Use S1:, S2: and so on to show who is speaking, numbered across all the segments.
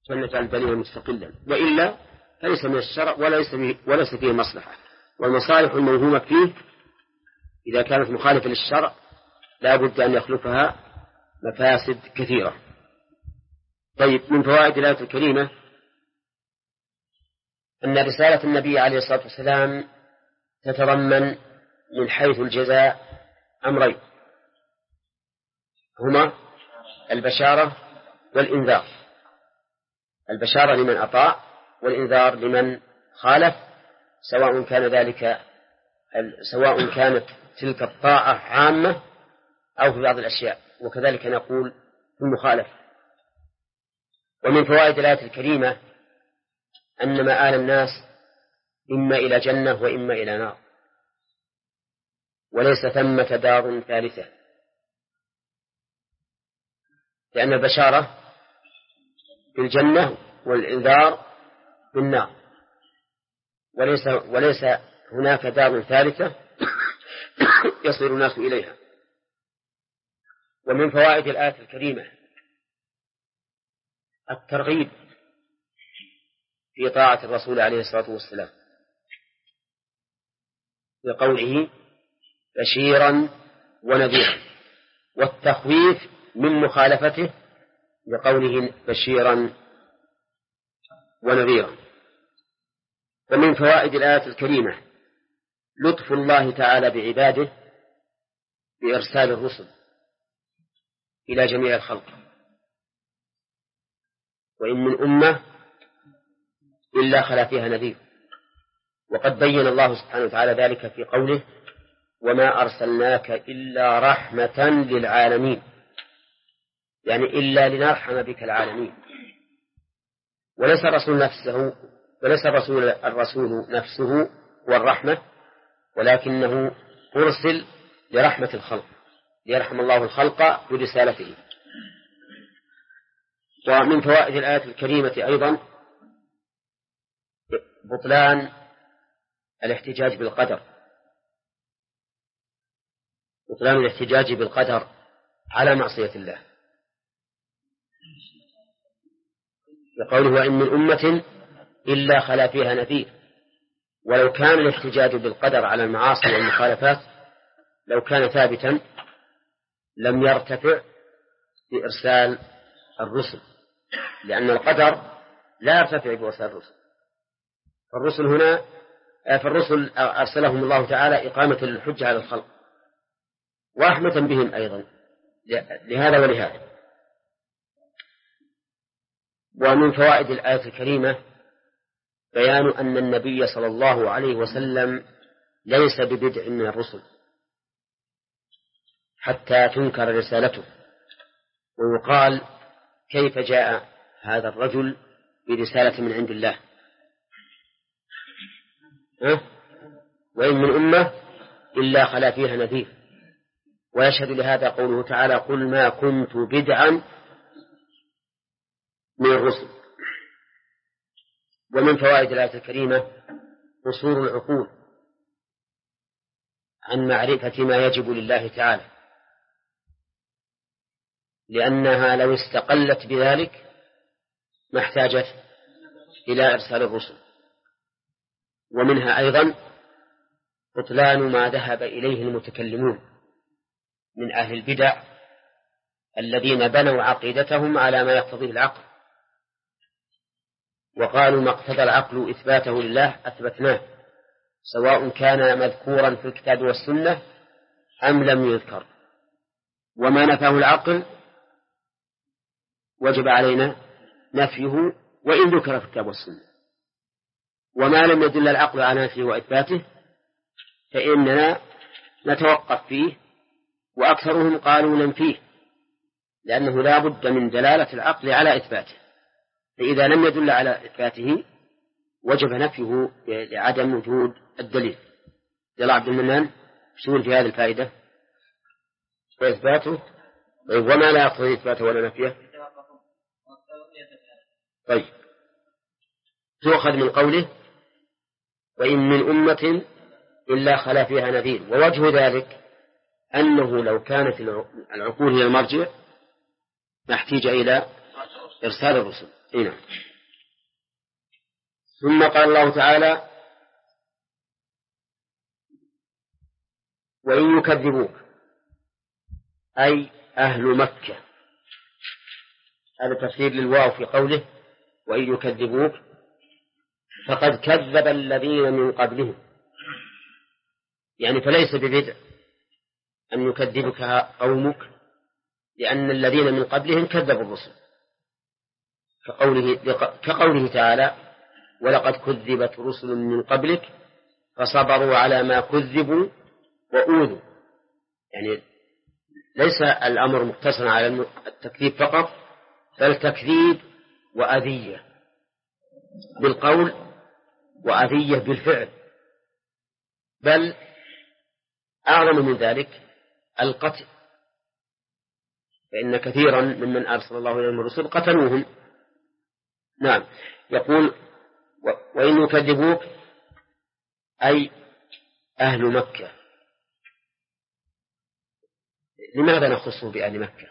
S1: فلنجعل دليلا مستقلا، وإلا فليس من الشرع وليس فيه مصلحة. والمصالح الموهومة فيه إذا كانت مخالفة للشرع لا بد أن يخلفها مفاسد كثيرة. طيب، من فوائد الآية الكريمة أن رسالة النبي عليه الصلاة والسلام تتضمن من حيث الجزاء أمرين، هما البشارة والإنذار. البشارة لمن أطاع، والإنذار لمن خالف، سواء كانت تلك الطاعة عامة أو في بعض الأشياء، وكذلك نقول في المخالفة. ومن فوائد الآية الكريمة أن مآل الناس إما إلى جنة وإما إلى نار، وليس ثمة دار ثالثة، لأن البشارة في الجنة والإنذار في النار، وليس هناك دار ثالثة يصير الناس إليها. ومن فوائد الآية الكريمة الترغيب في طاعة الرسول عليه الصلاة والسلام بقوله بشيرا ونذيرا، والتخويف من مخالفته بقوله بشيرا ونذيرا. ومن فوائد الآية الكريمة لطف الله تعالى بعباده بإرسال الرسل إلى جميع الخلق، وإن من أمة إلا خلا فيها نذير. وقد بين الله سبحانه وتعالى ذلك في قوله وما أرسلناك إلا رحمة للعالمين، يعني إلا لنرحم بك العالمين. وليس الرسول نفسه هو الرحمة، ولكنه أرسل لرحمة الخلق، ليرحم الله الخلق برسالته. ومن فوائد الآية الكريمة أيضا بطلان الاحتجاج بالقدر على معصية الله، يقوله وإن من أمة إلا خلا فيها نذير. ولو كان الاحتجاج بالقدر على المعاصي والمخالفات لو كان ثابتا لم يرتفع بإرسال الرسل، لأن القدر لا يرتفع بإرسال الرسل. فالرسل أرسلهم الله تعالى إقامة للحجة على الخلق ورحمة بهم أيضا لهذا ولهذا. ومن فوائد الآية الكريمة بيان أن النبي صلى الله عليه وسلم ليس ببدع من الرسل حتى تنكر رسالته، ويقال كيف جاء هذا الرجل برسالة من عند الله. وإن من أمة إلا خلا فيها نذير. ويشهد لهذا قوله تعالى قل ما كنت بدعا من الرسل. ومن فوائد الآية الكريمة قصور العقول عن معرفة ما يجب لله تعالى، لأنها لو استقلت بذلك ما احتاجت إلى إرسال الرسل. ومنها أيضا بطلان ما ذهب إليه المتكلمون من أهل البدع الذين بنوا عقيدتهم على ما يقتضيه العقل، وقالوا ما اقتضى العقل إثباته لله أثبتناه، سواء كان مذكورا في الكتاب والسنة أم لم يذكر، وما نفاه العقل وجب علينا نفيه وإن ذكر في الكتاب والسنة، وما لم يدل العقل على نفيه وإثباته فإننا نتوقف فيه، وأكثرهم قالوا ننفيه، لأنه لا بد من دلالة العقل على إثباته، فإذا لم يدل على إثباته وجب نفيه لعدم وجود الدليل. يلا عبد المنان شو في هذه الفائدة وإثباته؟ وما لا يقتضي إثباته ولا نفيه؟ طيب، تؤخذ من قوله وإن من أمة إلا خلا فيها نذير، ووجه ذلك أنه لو كانت العقول هي المرجع ما احتاج إلى إرسال الرسل. هنا. ثم قال الله تعالى وإن يكذبوك أي أهل مكة، هذا تفسير للواو في قوله وإن يكذبوك فقد كذب الذين من قبلهم، يعني فليس ببدع أن يكذبك قومك، لأن الذين من قبلهم كذبوا الرسل، كقوله تعالى ولقد كذبت رسل من قبلك فصبروا على ما كذبوا وأوذوا، يعني ليس الأمر مقتصرا على التكذيب فقط، بل تكذيب وأذية بالقول وأذية بالفعل، بل أعظم من ذلك القتل، فإن كثيرا ممن أرسل الله إليهم الرسل قتلوهم. نعم. يقول وإن يكذبوك أي أهل مكة. لماذا نخصه بأهل مكة؟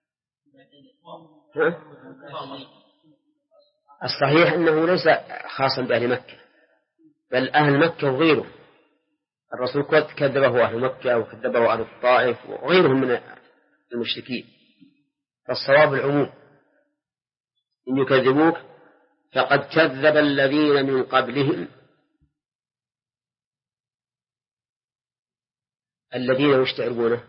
S1: الصحيح أنه ليس خاصا بأهل مكة، بل أهل مكة وغيره. الرسول كذبه أهل مكة وكذبه أهل الطائف وغيرهم من المشركين، فالصواب العموم. إن يكذبوك فقد كذب الذين من قبلهم. الذين يشتعرونه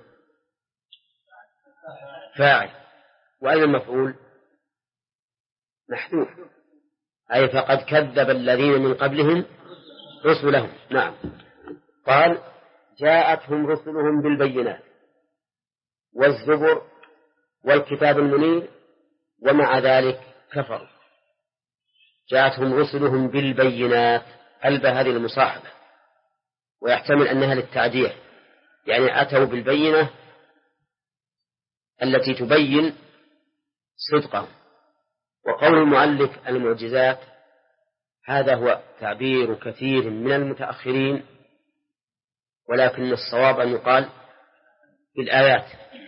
S1: فاعل، وأين المفعول؟ محذوف، أي فقد كذب الذين من قبلهم رسلهم. نعم. قال جاءتهم رسلهم بالبينات والزبر والكتاب المنير ومع ذلك كفروا. جاءتهم رسلهم بالبينات، الب هذه المصاحبة، ويحتمل أنها للتعدية، يعني أتوا بالبينة التي تبين صدقهم. وقول المؤلف المعجزات هذا هو تعبير كثير من المتأخرين، ولكن الصواب أن يقال بالآيات،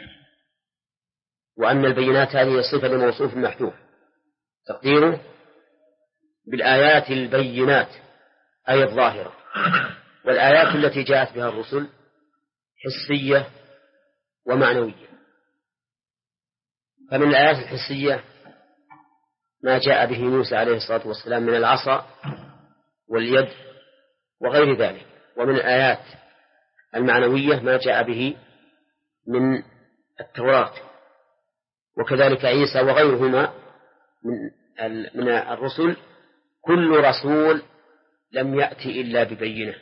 S1: وأن البينات هذه صفة لموصوف محذوف، تقديره بالآيات البينات أي الظاهرة. والآيات التي جاءت بها الرسل حسية ومعنوية. فمن الآيات الحسية ما جاء به موسى عليه الصلاة والسلام من العصا واليد وغير ذلك، ومن الآيات المعنوية ما جاء به من التوراة، وكذلك عيسى وغيرهما من الرسل. كل رسول لم يأتي إلا ببينة.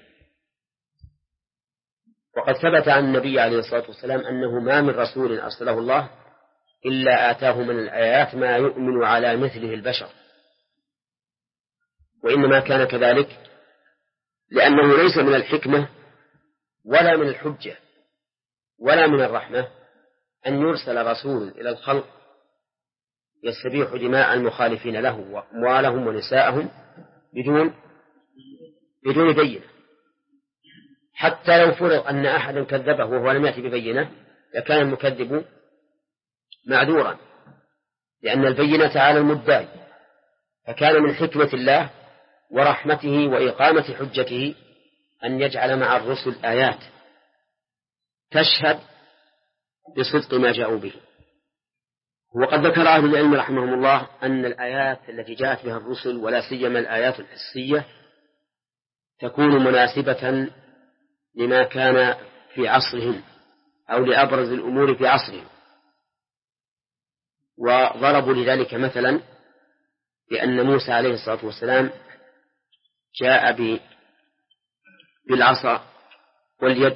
S1: وقد ثبت عن النبي عليه الصلاة والسلام أنه ما من رسول أرسله الله إلا آتاه من الآيات ما يؤمن على مثله البشر، وإنما كان كذلك لأنه ليس من الحكمة ولا من الحجة ولا من الرحمة أن يرسل رسول إلى الخلق يستبيح دماء المخالفين له وأموالهم ونساءهم بدون بينة. حتى لو فرض أن أحدا كذبه وهو لم يأتي ببينة لكان المكذب معذورا، لأن البينة على المدعي. فكان من حكمة الله ورحمته وإقامة حجته أن يجعل مع الرسل آيات تشهد بصدق ما جاءوا به. وقد ذكر أهل العلم رحمهم الله أن الآيات التي جاءت بها الرسل ولا سيما الآيات الحسية تكون مناسبة لما كان في عصرهم أو لأبرز الأمور في عصرهم. وضربوا لذلك مثلا بأن موسى عليه الصلاة والسلام جاء بالعصا واليد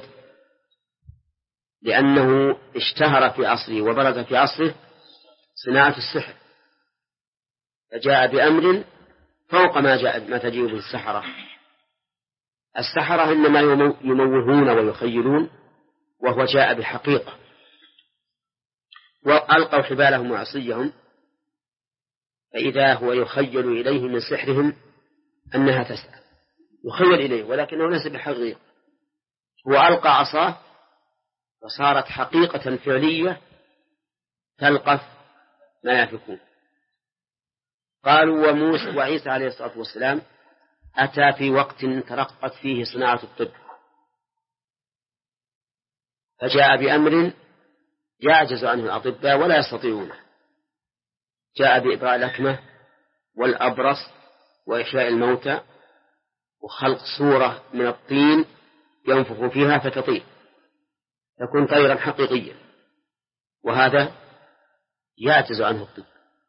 S1: لأنه اشتهر في عصره وبرز في عصره صناعة السحر، فجاء بأمر فوق ما تجيء به السحرة. السحرة إنما يموهون ويخيلون، وهو جاء بحقيقة. وألقوا حبالهم وعصيهم فإذا هو يخيل إليه من سحرهم أنها تسعى، يخيل إليه ولكنه ليس بحقيقة. هو ألقى عصاه وصارت حقيقة فعلية تلقف ما يفكون. قالوا وموسى وعيسى عليه الصلاة والسلام أتى في وقت ترقت فيه صناعة الطب، فجاء بأمر يعجز عنه الأطباء ولا يستطيعونه. جاء بإبراء الأكمة والأبرص وإحياء الموتى وخلق صورة من الطين ينفخ فيها فتطير تكون طيرا حقيقيا، وهذا يعجز عنه الطب.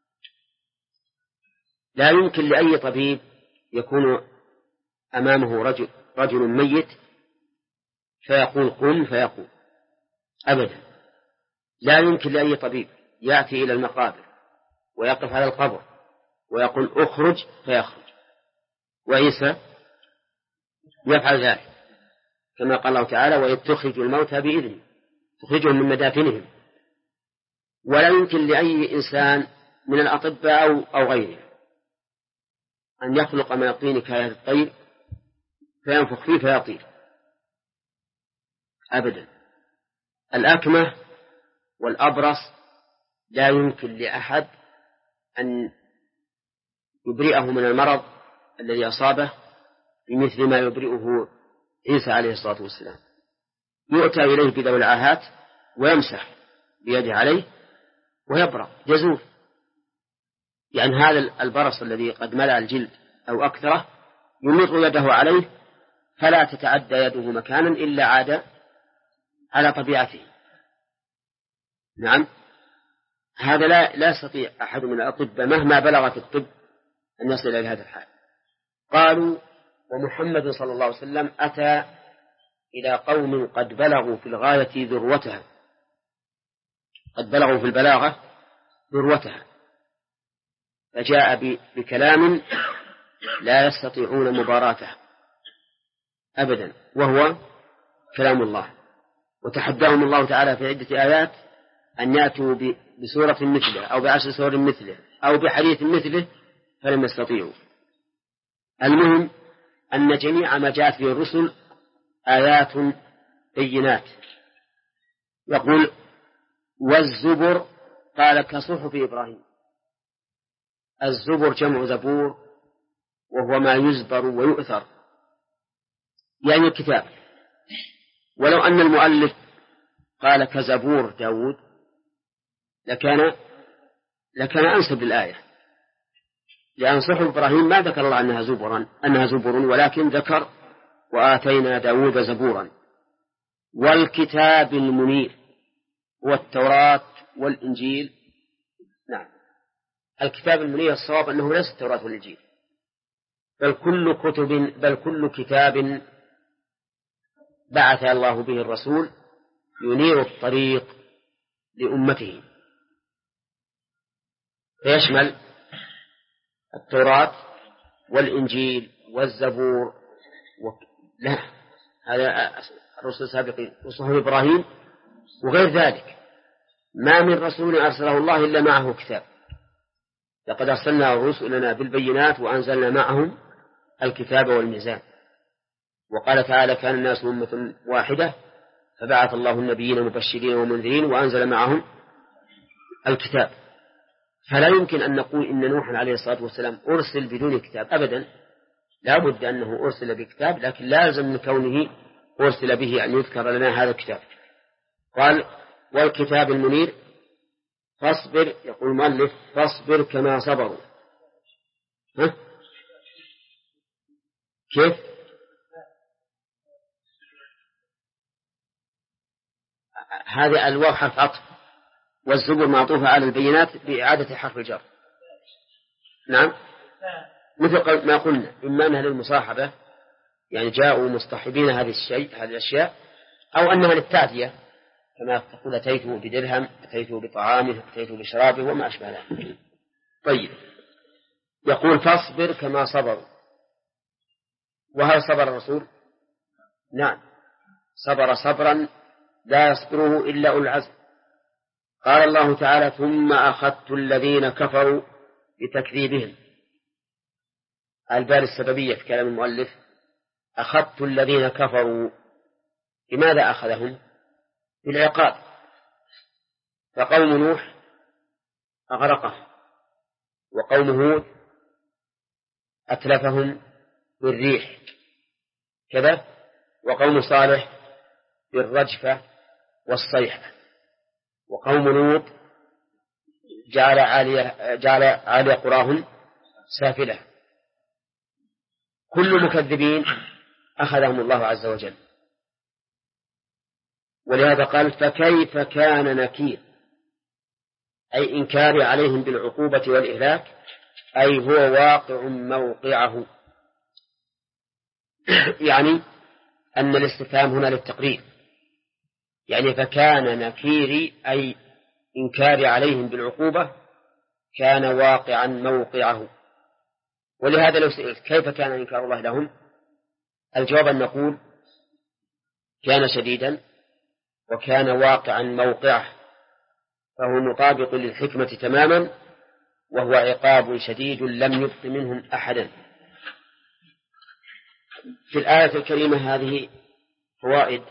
S1: لا يمكن لأي طبيب يكون أمامه رجل ميت فيقول قم فيقول أبدا. لا يمكن لأي طبيب يأتي إلى المقابر ويقف على القبر ويقول أخرج فيخرج. وعيسى يفعل ذلك كما قال الله تعالى وإذ تخرج الموتى بإذنه، تخرجهم من مدافنهم. ولا يمكن لأي إنسان من الأطباء أو غيره أن يخلق من الطين كهيئة الطير فينفخ فيه فيطير أبدا. الأكمة والأبرص لا يمكن لأحد أن يبرئه من المرض الذي أصابه بمثل ما يبرئه عيسى عليه الصلاة والسلام. يؤتى إليه بذوي العاهات ويمسح بيده عليه ويبرأ يزول. يعني هذا البرص الذي قد ملأ الجلد أو أكثره يمر يده عليه فلا تتعدى يده مكانا إلا عاد على طبيعته. نعم، هذا لا يستطيع أحد من الأطباء مهما بلغ في الطب أن يصل إلى هذا الحال. قالوا ومحمد صلى الله عليه وسلم أتى إلى قوم قد بلغوا في الغاية ذروتها، قد بلغوا في البلاغة ذروتها، فجاء بكلام لا يستطيعون مباراته أبدا وهو كلام الله. وتحداهم الله تعالى في عدة آيات أن يأتوا بسورة مثله أو بعشر سور مثله أو بحديث مثله فلم يستطيعوا. المهم أن جميع ما جاءت به الرسل آيات بينات. يقول والزبر قال كصحف إبراهيم. الزبر جمع زبور وهو ما يزبر ويؤثر يعني الكتاب. ولو أن المؤلف قال كزبور داود لكان أنسب للآية، لأن صحف إبراهيم ما ذكر الله أنها زبر ولكن ذكر وآتينا داود زبورا. والكتاب المنير والتوراة والإنجيل. نعم، الكتاب المنير الصواب أنه ليس التوراة والإنجيل بل كل كتاب بعث الله به الرسول ينير الطريق لأمته، فيشمل التوراة والإنجيل والزبور لا، هذا الرسل السابقين وصحف إبراهيم وغير ذلك. ما من رسول أرسله الله إلا معه كتاب. لقد أرسلنا رسلنا بالبينات وأنزلنا معهم الكتاب والميزان. وقال تعالى كان الناس أمة واحدة فبعث الله النبيين مبشرين ومنذرين وأنزل معهم الكتاب. فلا يمكن أن نقول إن نوحا عليه الصلاة والسلام أرسل بدون كتاب أبدا، لا بد أنه أرسل بكتاب، لكن لازم من كونه أرسل به أن يذكر لنا هذا الكتاب. قال والكتاب المنير فاصبر. يقول المؤلف فاصبر كما صبروا. كيف؟ هذه الواو حرف عطف والزبر معطوفة على البينات بإعادة حرف الجر. نعم، مثل ما قلنا إما أنها للمصاحبة يعني جاءوا مصطحبين هذه الأشياء، أو أنها للتعدية كما تقول أتيته بدرهم، أتيته بطعامه، أتيته بشرابه وما أشبه ذلك. طيب، يقول فاصبر كما صبروا. وهل صبر الرسول؟ نعم، صبر صبرا لا يصبره إلا أولو العزم. قال الله تعالى ثم أخذت الذين كفروا بتكذيبهم. البال السببية في كلام المؤلف أخذت الذين كفروا. لماذا أخذهم؟ بالعقاب. فقوم نوح أغرقه، وقوم هود أتلفهم بالريح كذا، وقوم صالح بالرجفة والصيحة، وقوم لوط جعل عالي قراهم سافلة. كل مكذبين أخذهم الله عز وجل. ولهذا قال فكيف كان نكير، أي إنكار عليهم بالعقوبة والإهلاك، أي هو واقع موقعه. يعني أن الاستفهام هنا للتقرير، يعني فكان نكيري أي إنكار عليهم بالعقوبة كان واقعا موقعه. ولهذا لو سئلت كيف كان إنكار الله لهم، الجواب أن نقول كان شديدا وكان واقعا موقعه، فهو مطابق للحكمة تماما، وهو عقاب شديد لم يبق منهم أحدا. في الآية الكريمة هذه فوائد،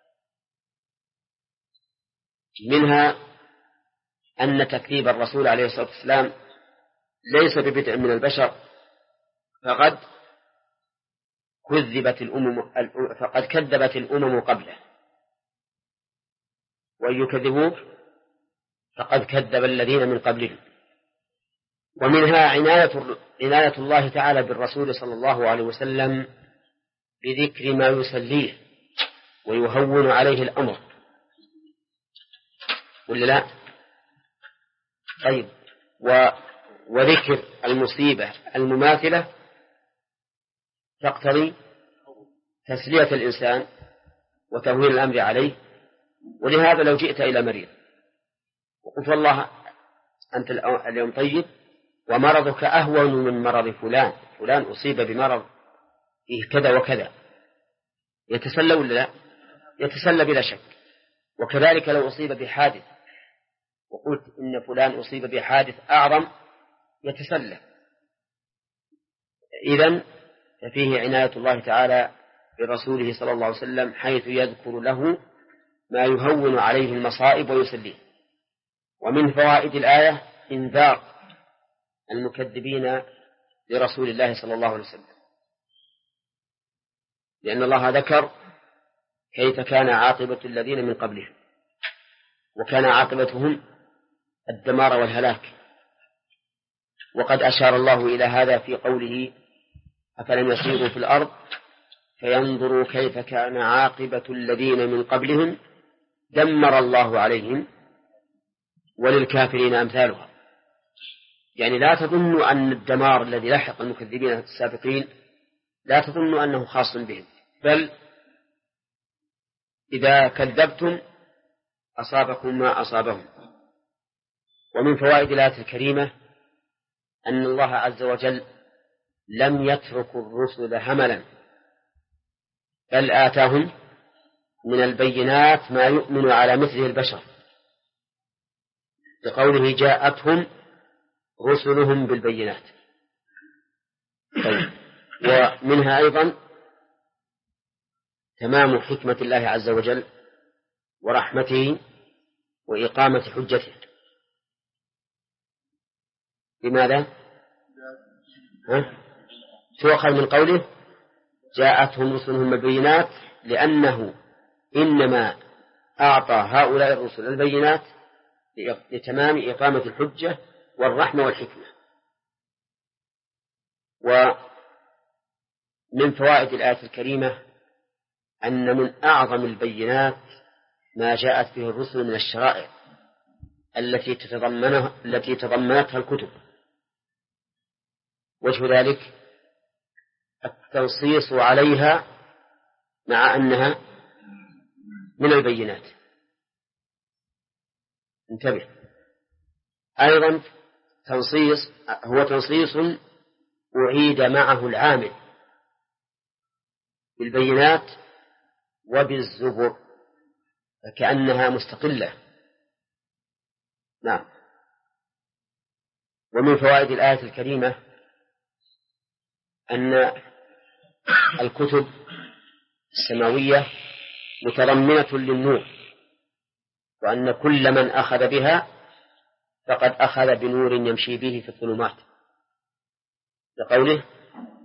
S1: منها أن تكذيب الرسول عليه الصلاة والسلام ليس ببدع من البشر، فقد كذبت الأمم قبله، وإن يكذبوك فقد كذب الذين من قبلهم. ومنها عناية الله تعالى بالرسول صلى الله عليه وسلم بذكر ما يسليه ويهون عليه الأمر، ولا لا؟ طيب، وذكر المصيبة المماثلة تقتضي تسلية الإنسان وتهوين الأمر عليه. ولهذا لو جئت إلى مريض وقلت والله أنت اليوم طيب ومرضك أهون من مرض فلان أصيب بمرض فيه كذا وكذا، يتسلى ولا لا؟ يتسلى بلا شك. وكذلك لو أصيب بحادث وقلت إن فلان أصيب بحادث أعظم، يتسلى. إذن ففيه عناية الله تعالى برسوله صلى الله عليه وسلم، حيث يذكر له ما يهون عليه المصائب ويسليه. ومن فوائد الآية إنذار المكذبين لرسول الله صلى الله عليه وسلم، لأن الله ذكر كيف كان عاقبة الذين من قبلهم، وكان عاقبتهم الدمار والهلاك. وقد أشار الله إلى هذا في قوله أفلم يسيروا في الأرض فينظروا كيف كان عاقبة الذين من قبلهم دمر الله عليهم وللكافرين أمثالها. يعني لا تظنوا أن الدمار الذي لحق المكذبين السابقين لا تظنوا أنه خاص بهم، بل إذا كذبتم أصابكم ما أصابهم. ومن فوائد الآية الكريمة أن الله عز وجل لم يترك الرسل هملا، بل آتاهم من البينات ما يؤمن على مثله البشر، بقوله جاءتهم رسلهم بالبينات. طيب، ومنها أيضا تمام حكمة الله عز وجل ورحمته وإقامة حجته. لماذا؟ تؤخذ من قوله جاءتهم رسلهم بالبينات، لأنه إنما أعطى هؤلاء الرسل البينات لتمام إقامة الحجة والرحمة والحكمة. ومن فوائد الآية الكريمة أن من أعظم البينات ما جاءت به الرسل من الشرائع التي تضمنتها الكتب. وجه ذلك التنصيص عليها مع أنها من البينات. انتبه، أيضا هو تنصيص أعيد معه العامل بالبينات وبالزبر فكأنها مستقلة. نعم. ومن فوائد الآية الكريمة أن الكتب السماوية متضمنة للنور، وأن كل من أخذ بها فقد أخذ بنور يمشي به في الظلمات، لقوله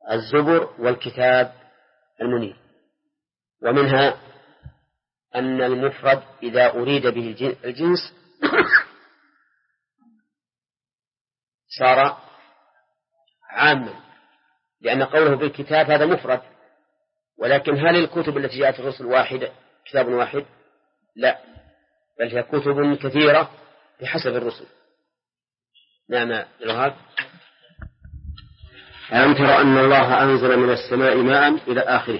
S1: الزبر والكتاب المنير. ومنها أن المفرد إذا أريد به الجنس صار عاما، لأن قوله بالكتاب هذا مفرد، ولكن هل الكتب التي جاءت الرسل واحدة كتاب واحد؟ لا، بل هي كتب كثيرة بحسب الرسل. نعم الوهاب. ألم تر أن الله أنزل من السماء ماء إلى آخره.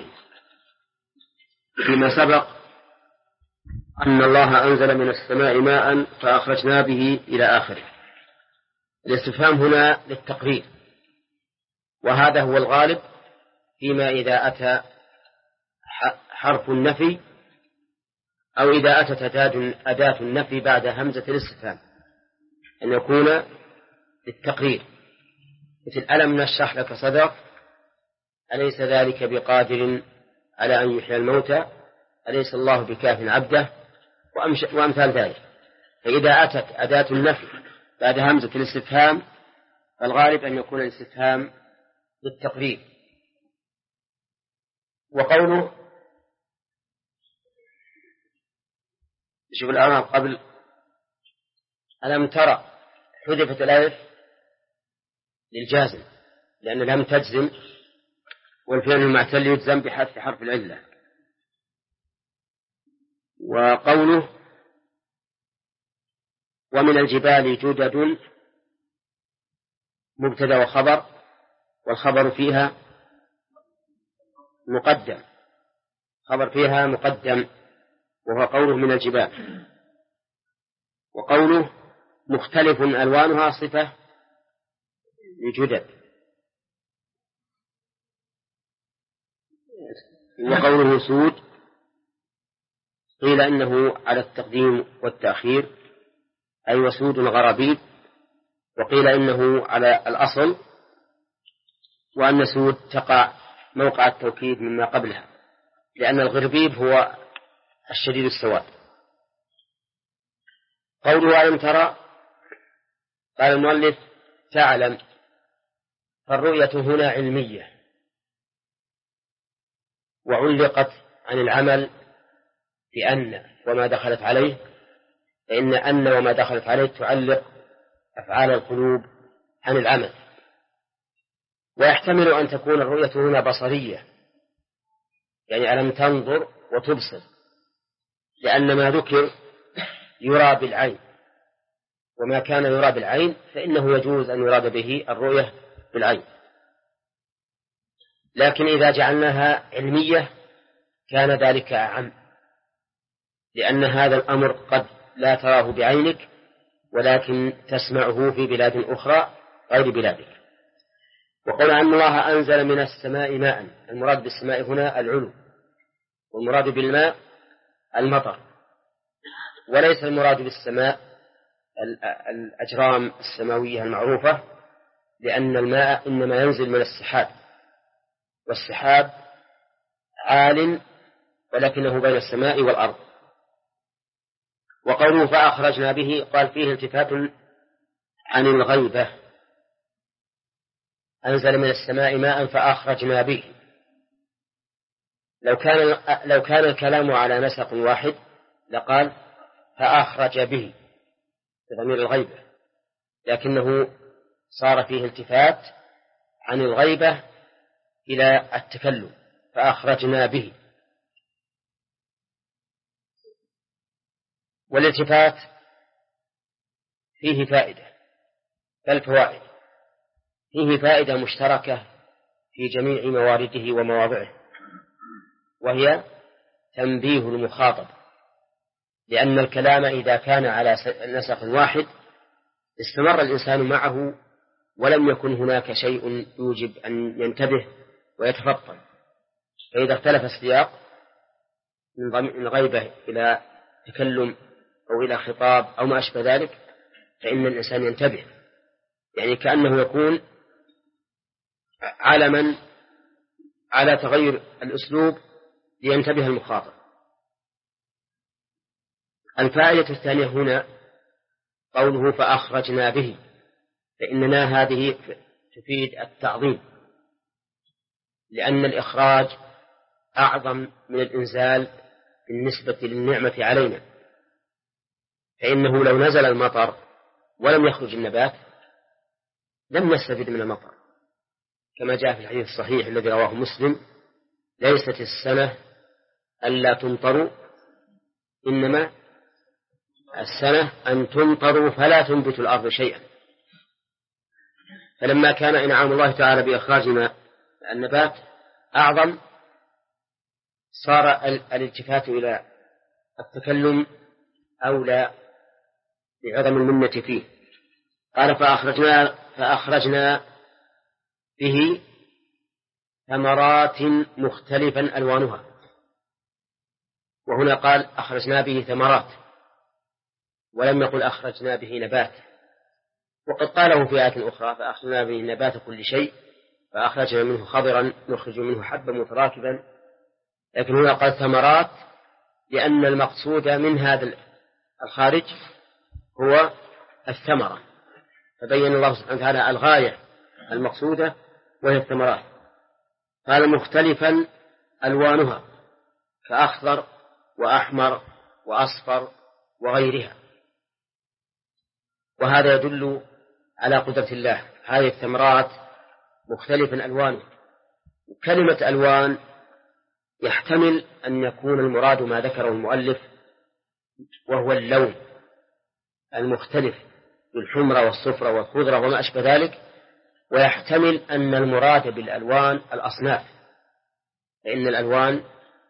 S1: فيما سبق أن الله أنزل من السماء ماء فأخرجنا به إلى آخره. الاستفهام هنا للتقرير، وهذا هو الغالب فيما إذا أتى حرف النفي أو إذا أتت أداة النفي بعد همزة الاستفهام أن يكون للتقرير، مثل ألم نشرح لك صدرك، أليس ذلك بقادر على أن يحيي الموتى، أليس الله بكاف عبده، وأمثال ذلك. فإذا أتت أداة النفي بعد همزة الاستفهام فالغالب أن يكون الاستفهام للتقرير. وقوله شوف الأمر قبل ألم ترى حذفت الألف للجازم، لأن لم تجزم، والفعل المعتل يجزم بحذف حرف العلة. وقوله ومن الجبال جدد مبتدأ وخبر، والخبر فيها مقدم، خبر فيها مقدم وهو قوله من الجبال. وقوله مختلف ألوانها صفة لجدد. وقوله سود قيل إنه على التقديم والتأخير أي وسود غرابيب، وقيل إنه على الأصل وأن سود تقع موقع التوكيد مما قبلها، لأن الغربيب هو الشديد السواد. قوله ألم ترى قال المؤلف تعلم، فالرؤية هنا علمية وعلقت عن العمل بأن وما دخلت عليه، فإن أن وما دخلت عليه تعلق أفعال القلوب عن العمل. ويحتمل أن تكون الرؤية هنا بصرية، يعني ألم تنظر وتبصر، لأن ما ذكر يرى بالعين، وما كان يرى بالعين فإنه يجوز أن يراد به الرؤية بالعين. لكن إذا جعلناها علمية كان ذلك أعم، لأن هذا الأمر قد لا تراه بعينك ولكن تسمعه في بلاد أخرى غير بلادك. وقال أن الله أنزل من السماء ماء، المراد بالسماء هنا العلو، والمراد بالماء المطر، وليس المراد بالسماء الأجرام السماوية المعروفة، لأن الماء إنما ينزل من السحاب، والسحاب عال ولكنه بين السماء والأرض. وقوله فأخرجنا به قال فيه التفات عن الغيبة، أنزل من السماء ماء فأخرجنا به. لو كان الكلام على نسق واحد لقال فأخرج به بضمير الغيبة، لكنه صار فيه التفات عن الغيبة إلى التكلم، فأخرجنا به. والالتفات فيه فائدة، بل فوائد، فيه فائدة مشتركة في جميع موارده ومواضعه، وهي تنبيه المخاطب، لأن الكلام إذا كان على نسق واحد استمر الإنسان معه ولم يكن هناك شيء يوجب أن ينتبه ويتفطن. فإذا اختلف السياق من غيبة إلى تكلم أو إلى خطاب أو ما أشبه ذلك فإن الإنسان ينتبه، يعني كأنه يكون علما على تغير الأسلوب لينتبه المخاطب. الفائدة الثانية هنا قوله فأخرجنا به، فإننا هذه تفيد التعظيم، لأن الإخراج أعظم من الإنزال بالنسبة للنعمة علينا، فإنه لو نزل المطر ولم يخرج النبات لم نستفد من المطر، كما جاء في الحديث الصحيح الذي رواه مسلم: ليست السنة ألا تمطروا، إنما السنة أن تمطروا فلا تنبت الأرض شيئا. فلما كان إنعام الله تعالى بإخراج النبات أعظم، صار الالتفات إلى التكلم أولى بعظم المنة فيه. قال: فأخرجنا به ثمرات مختلفا ألوانها. وهنا قال: أخرجنا به ثمرات، ولم يقل أخرجنا به نبات. وقد قاله في آية أخرى: فأخرجنا به نبات كل شيء فأخرجنا منه خضرا نخرج منه حبا متراكبا. لكن هنا قال ثمرات، لأن المقصود من هذا الخارج هو الثمرة، فبين الله سبحانه وتعالى الغاية المقصودة وهي الثمرات. قال: مختلفا ألوانها، كأخضر وأحمر وأصفر وغيرها. وهذا يدل على قدرة الله. هذه الثمرات مختلفا ألوانها. كلمة ألوان يحتمل أن يكون المراد ما ذكره المؤلف، وهو اللون المختلف بالحمرة والصفرة والخضرة وما أشبه ذلك، ويحتمل أن المراد بالألوان الأصناف، فإن الألوان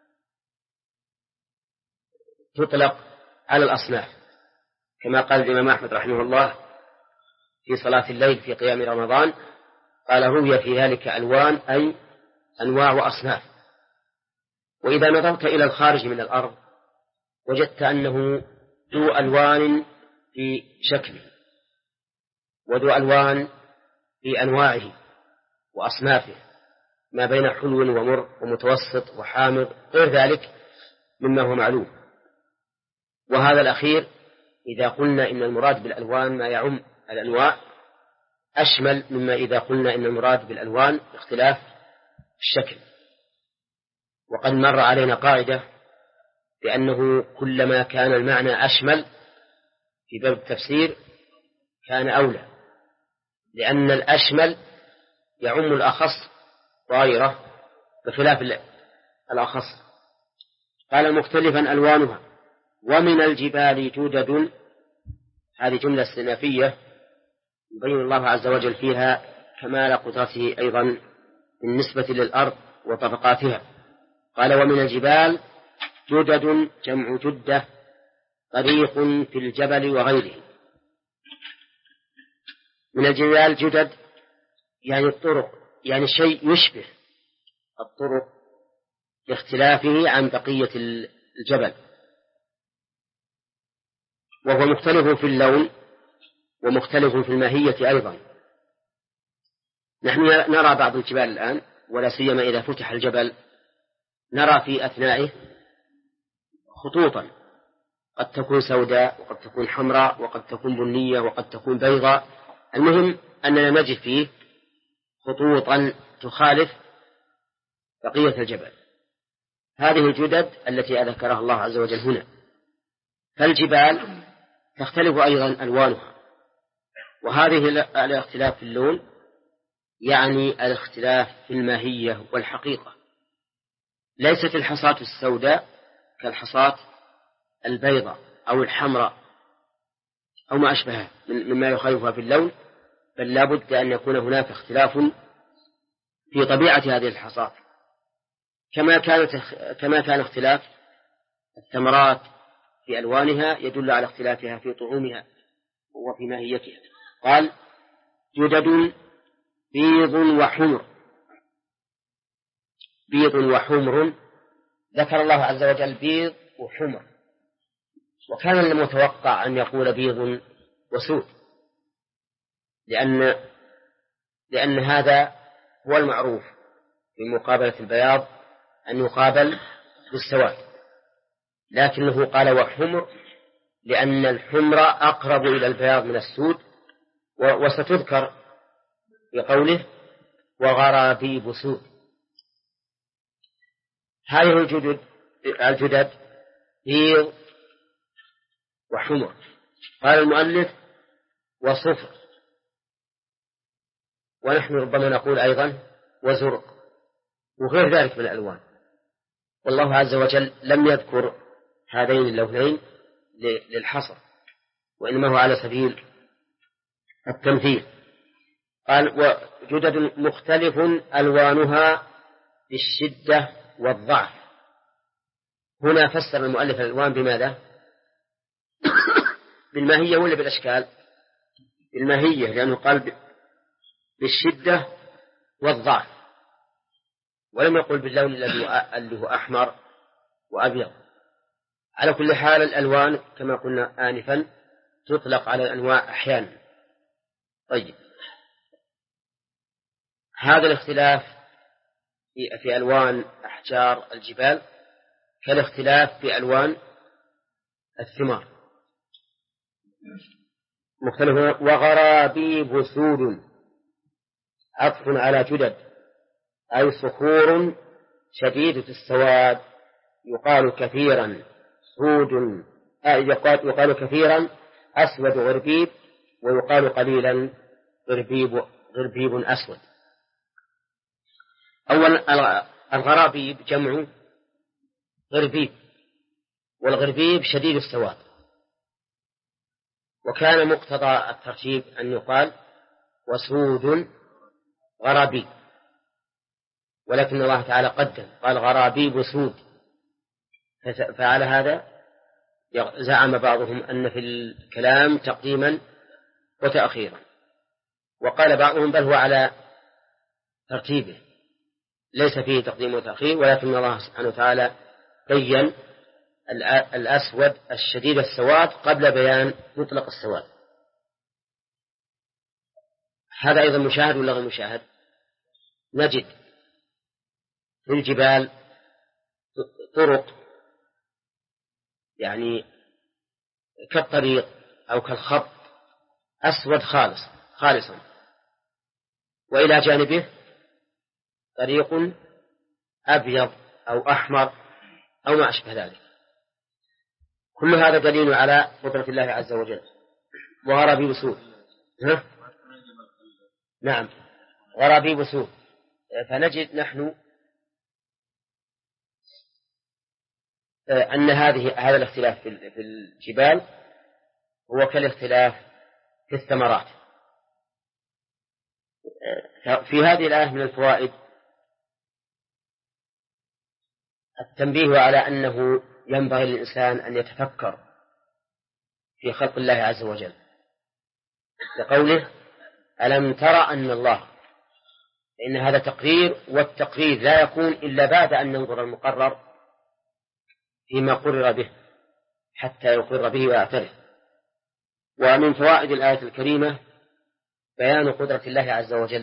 S1: تطلق على الأصناف، كما قال الإمام أحمد رحمه الله في صلاة الليل في قيام رمضان، قال: روي في ذلك ألوان، أي أنواع وأصناف. وإذا نظرت إلى الخارج من الأرض وجدت أنه ذو ألوان في شكله، وذو ألوان في أنواعه وأصنافه، ما بين حلو ومر ومتوسط وحامض، غير ذلك مما هو معلوم. وهذا الأخير إذا قلنا إن المراد بالألوان ما يعم الأنواع أشمل مما إذا قلنا إن المراد بالألوان اختلاف الشكل. وقد مر علينا قاعدة بأنه كلما كان المعنى أشمل في باب التفسير كان أولى، لأن الأشمل يعم الأخص ظاهرة بخلاف الأخص. قال: مختلفا ألوانها ومن الجبال جدد. هذه جملة استئنافية يبين الله عز وجل فيها كمال قدرته أيضا بالنسبة للأرض وطبقاتها. قال: ومن الجبال جدد، جمع جدة، طريق في الجبل وغيره. من الجبال جدد يعني الطرق، يعني شيء يشبه الطرق لاختلافه عن بقية الجبل، وهو مختلف في اللون ومختلف في الماهية أيضا. نحن نرى بعض الجبال الآن، ولا سيما إذا فتح الجبل، نرى في أثنائه خطوطا، قد تكون سوداء وقد تكون حمراء وقد تكون بنية وقد تكون بيضاء. المهم أننا نجد فيه خطوطا تخالف بقية الجبل. هذه الجدد التي ذكرها الله عز وجل هنا. فالجبال تختلف أيضا ألوانها، وهذه الاختلاف في اللون يعني الاختلاف في الماهية والحقيقة. ليست الحصاة السوداء كالحصاة البيضاء أو الحمراء أو ما أشبهها مما يخالفها في اللون، بل لا بد أن يكون هناك اختلاف في طبيعة هذه الحصاة، كما كان اختلاف الثمرات في ألوانها يدل على اختلافها في طعومها وفي ماهيتها. قال: جدد بيض وحمر. بيض وحمر، ذكر الله عز وجل بيض وحمر، وكان المتوقع أن يقول بيض وسود، لأن هذا هو المعروف في مقابلة البياض أن يقابل بالسواد، لكنه قال وحمر لأن الحمر أقرب إلى البياض من السود، وستذكر بقوله وغرابيب سود. هذه الجدد بيض وحمر. قال المؤلف وصفر، ونحن ربما نقول أيضا وزرق وغير ذلك من الألوان. والله عز وجل لم يذكر هذين اللونين للحصر، وإنما هو على سبيل التمثيل. قال وجدد مختلف ألوانها بالشدة والضعف. هنا فسر المؤلف الألوان بماذا؟ بالماهية ولا بالأشكال؟ بالماهية، لأنه قال بالشدة والضعف، ولم يقل باللون الذي هو أحمر وأبيض. على كل حال الألوان كما قلنا آنفا تطلق على الأنواع أحيانا. طيب، هذا الاختلاف في ألوان أحجار الجبال كالاختلاف في ألوان الثمار مختلفة. وغرابيب سود عطف على جدد، أي صخور شديدة السواد، يقال كثيرا سود، يقال كثيرا أسود غربيب، ويقال قليلا غربيب أسود. أولا الغرابيب جمع غربيب، والغربيب شديد السواد، وكان مقتضى الترتيب أن يقال وسود غرابيب، ولكن الله تعالى قدم قال غرابيب سود، فعلى هذا زعم بعضهم أن في الكلام تقديما وتأخيرا، وقال بعضهم بل هو على ترتيبه ليس فيه تقديم وتأخير، ولكن الله سبحانه وتعالى بين الأسود الشديد السواد قبل بيان مطلق السواد. هذا أيضا مشاهد ولا غير مشاهد؟ نجد في الجبال طرق يعني كالطريق أو كالخط أسود خالصا، وإلى جانبه طريق أبيض أو أحمر أو ما أشبه ذلك. كل هذا دليل على قدرة الله عز وجل. وغرابيب سود، نعم غرابيب سود. فنجد نحن أن هذا الاختلاف في الجبال هو كالاختلاف في الثمرات. في هذه الآية من الفوائد التنبيه على أنه ينبغي للإنسان أن يتفكر في خلق الله عز وجل، لقوله ألم ترى أن الله، إن هذا تقرير، والتقرير لا يكون إلا بعد أن ينظر المقرر فيما قرر به حتى يقر به ويعترف. ومن فوائد الآية الكريمة بيان قدرة الله عز وجل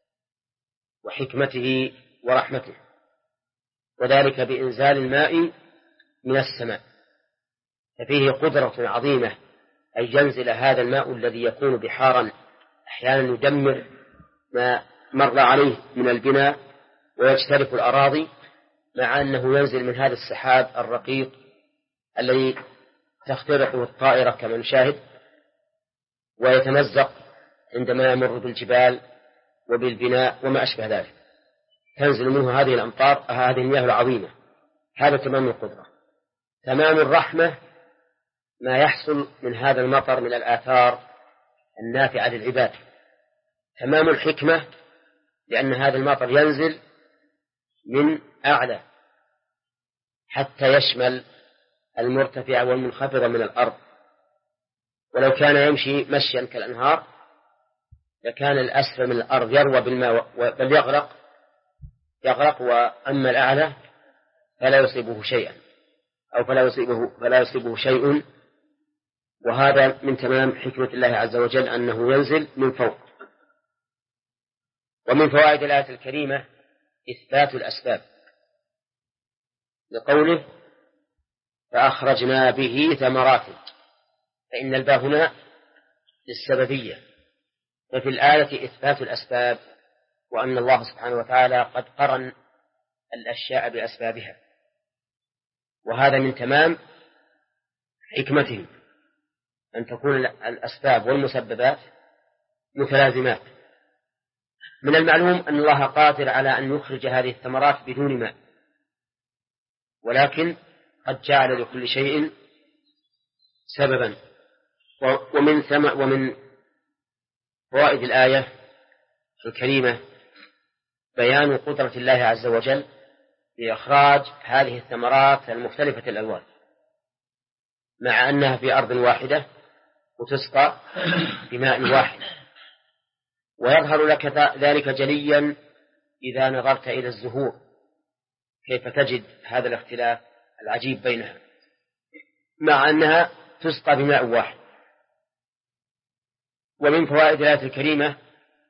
S1: وحكمته ورحمته، وذلك بإنزال الماء من السماء، ففيه قدرة عظيمة أن ينزل هذا الماء الذي يكون بحارا أحيانا يدمر ما مر عليه من البناء ويجترف الأراضي، مع أنه ينزل من هذا السحاب الرقيق الذي تخترقه الطائرة كما نشاهد، ويتمزق عندما يمر بالجبال وبالبناء وما أشبه ذلك، تنزل منه هذه الأمطار، هذه المياه العظيمة. هذا تمام القدرة. تمام الرحمة ما يحصل من هذا المطر من الآثار النافعة للعباد. تمام الحكمة لأن هذا المطر ينزل من أعلى حتى يشمل المرتفع والمنخفض من الأرض، ولو كان يمشي مشيا كالأنهار لكان الأسفل من الأرض يروى بالماء بل يغرق، وأما الأعلى فلا يصيبه شيئا أو فلا يصيبه شيء. وهذا من تمام حكمة الله عز وجل أنه ينزل من فوق. ومن فوائد الآية الكريمة إثبات الأسباب، لقوله فأخرجنا به ثمرات، فإن الباء هنا للسببية، ففي الآية إثبات الأسباب، وأن الله سبحانه وتعالى قد قرن الأشياء بأسبابها. وهذا من تمام حكمتهم أن تكون الأسباب والمسببات متلازمات. من المعلوم أن الله قادر على أن يخرج هذه الثمرات بدون ماء، ولكن قد جعل لكل شيء سببا. ومن فوائد الآية الكريمة بيان قدرة الله عز وجل لإخراج هذه الثمرات المختلفة الألوان مع أنها في أرض واحدة وتسقى بماء واحد. ويظهر لك ذلك جليا إذا نظرت إلى الزهور كيف تجد هذا الاختلاف العجيب بينها مع أنها تسقى بماء واحد. ومن فوائد الآية الكريمة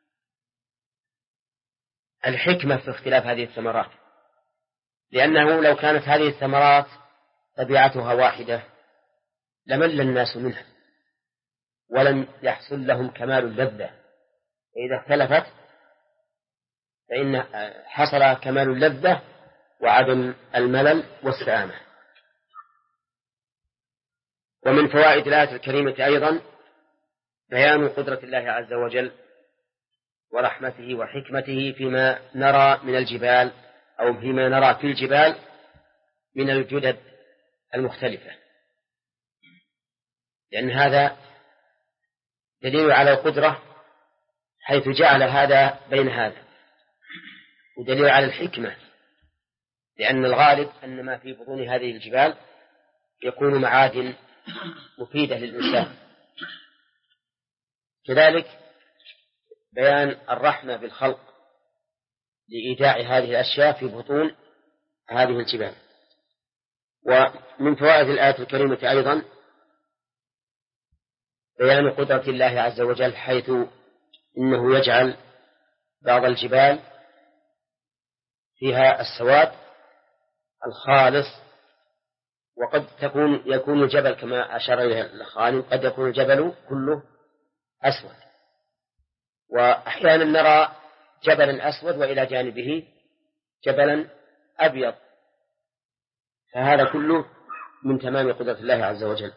S1: الحكمة في اختلاف هذه الثمرات، لأنه لو كانت هذه الثمرات طبيعتها واحدة لمل الناس منها ولم يحصل لهم كمال اللذة. إذا اختلفت فإن حصل كمال اللذة وعدم الملل والسآمة. ومن فوائد الآية الكريمة أيضا بيان قدرة الله عز وجل ورحمته وحكمته فيما نرى من الجبال أو فيما نرى في الجبال من الجدد المختلفة، لأن هذا دليل على القدرة حيث جعل هذا بين هذا، ودليل على الحكمة لأن الغالب أن ما في بطون هذه الجبال يكون معادن مفيدة للإنسان. كذلك بيان الرحمة بالخلق لإيداع هذه الأشياء في بطون هذه الجبال. ومن فوائد الآية الكريمة أيضا بيان قدرة الله عز وجل حيث إنه يجعل بعض الجبال فيها السواد الخالص، وقد يكون الجبل كما أشار إليه الخالق قد يكون الجبل كله أسود، وأحيانا نرى جبلا أسود وإلى جانبه جبلا أبيض، فهذا كله من تمام قدرة الله عز وجل.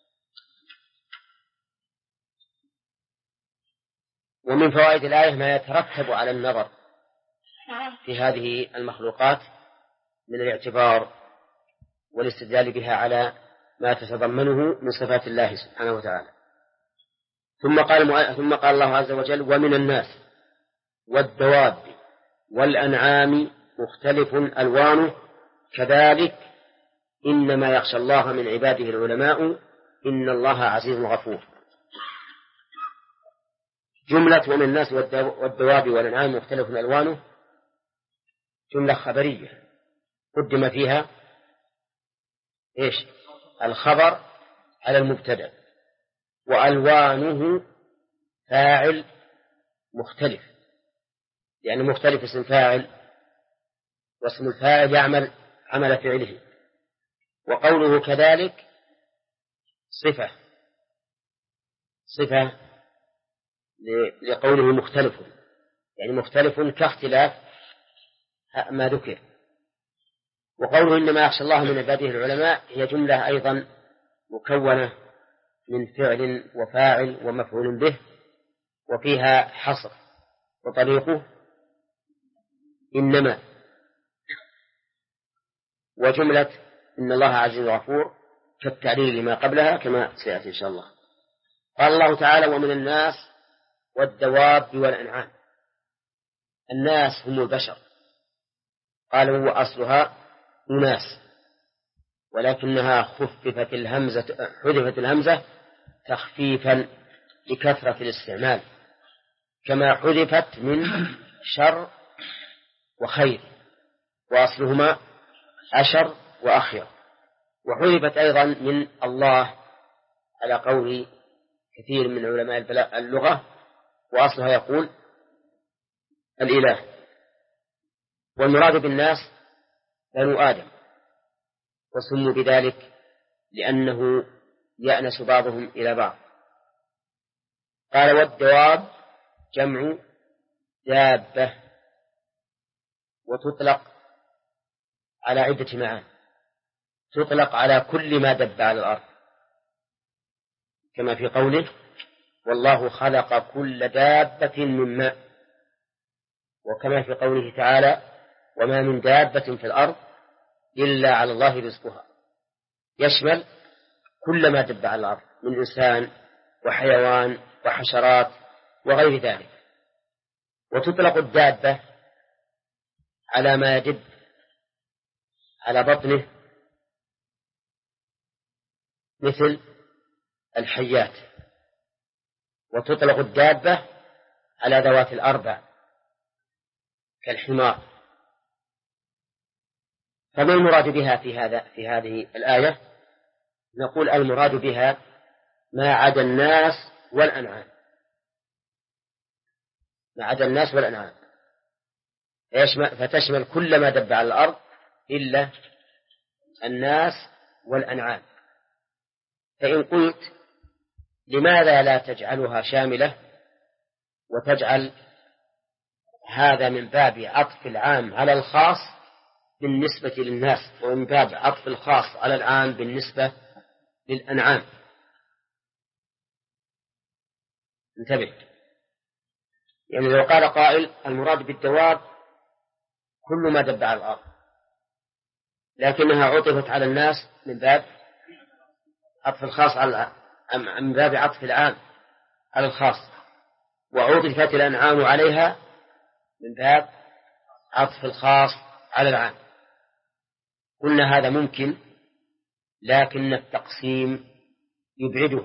S1: ومن فوائد الآية ما يترتب على النظر في هذه المخلوقات من الاعتبار والاستدلال بها على ما تتضمنه من صفات الله سبحانه وتعالى. ثم قال الله عز وجل ومن الناس والدواب والأنعام مختلف ألوانه كذلك إنما يخشى الله من عباده العلماء إن الله عزيز غفور. جملة ومن الناس والدواب والأنعام مختلف ألوانه جملة خبرية قدم فيها إيش؟ الخبر على المبتدأ، وألوانه فاعل مختلف، يعني مختلف اسم فاعل، واسم الفاعل يعمل عمل فعله. وقوله كذلك صفة لقوله مختلف، يعني مختلف كاختلاف ما ذكر. وقوله إنما يخشى الله من عباده العلماء هي جملة أيضا مكونة من فعل وفاعل ومفعول به، وفيها حصر، وطريقه إنما. وجملة إن الله عزيز غفور كالتعليل لما قبلها كما سيأتي إن شاء الله. قال الله تعالى ومن الناس والدواب والأنعام. الناس هم البشر، قال هو أصلها أناس، ولكنها حذفت الهمزة تخفيفا لكثرة الاستعمال، كما حذفت من شر وخير، وأصلهما أشر وأخير. وحذفت أيضا من الله على قول كثير من علماء اللغة، وأصلها يقول الإله. والمراد بالناس بنو آدم، وسموا بذلك لأنه يأنس بعضهم إلى بعض. قال والدواب جمع دابة، وتطلق على عدة معاني. تطلق على كل ما دب على الأرض، كما في قوله والله خلق كل دابة من ماء، وكما في قوله تعالى وما من دابة في الأرض إلا على الله رزقها، يشمل كل ما دب على الأرض من إنسان وحيوان وحشرات وغير ذلك. وتطلق الدابة على ما يدب على بطنه مثل الحيات، وتطلق الدابة على ذوات الأربع كالحمار. فما المراد بها في هذه الآية؟ نقول المراد بها ما عدا الناس والأنعام، ما عدا الناس والأنعام، فتشمل كل ما دب على الأرض إلا الناس والأنعام. فإن قلت لماذا لا تجعلها شاملة وتجعل هذا من باب عطف العام على الخاص بالنسبة للناس، ومن باب عطف الخاص على العام بالنسبة للأنعام؟ انتبه، يعني لو قال قائل المراد بالدواب كل ما دب على الأرض، لكنها عطفت على الناس من باب عطف الخاص على من باب عطف العام على الخاص، وعطفت الأنعام عليها من باب عطف الخاص على العام. قلنا هذا ممكن، لكن التقسيم يبعده،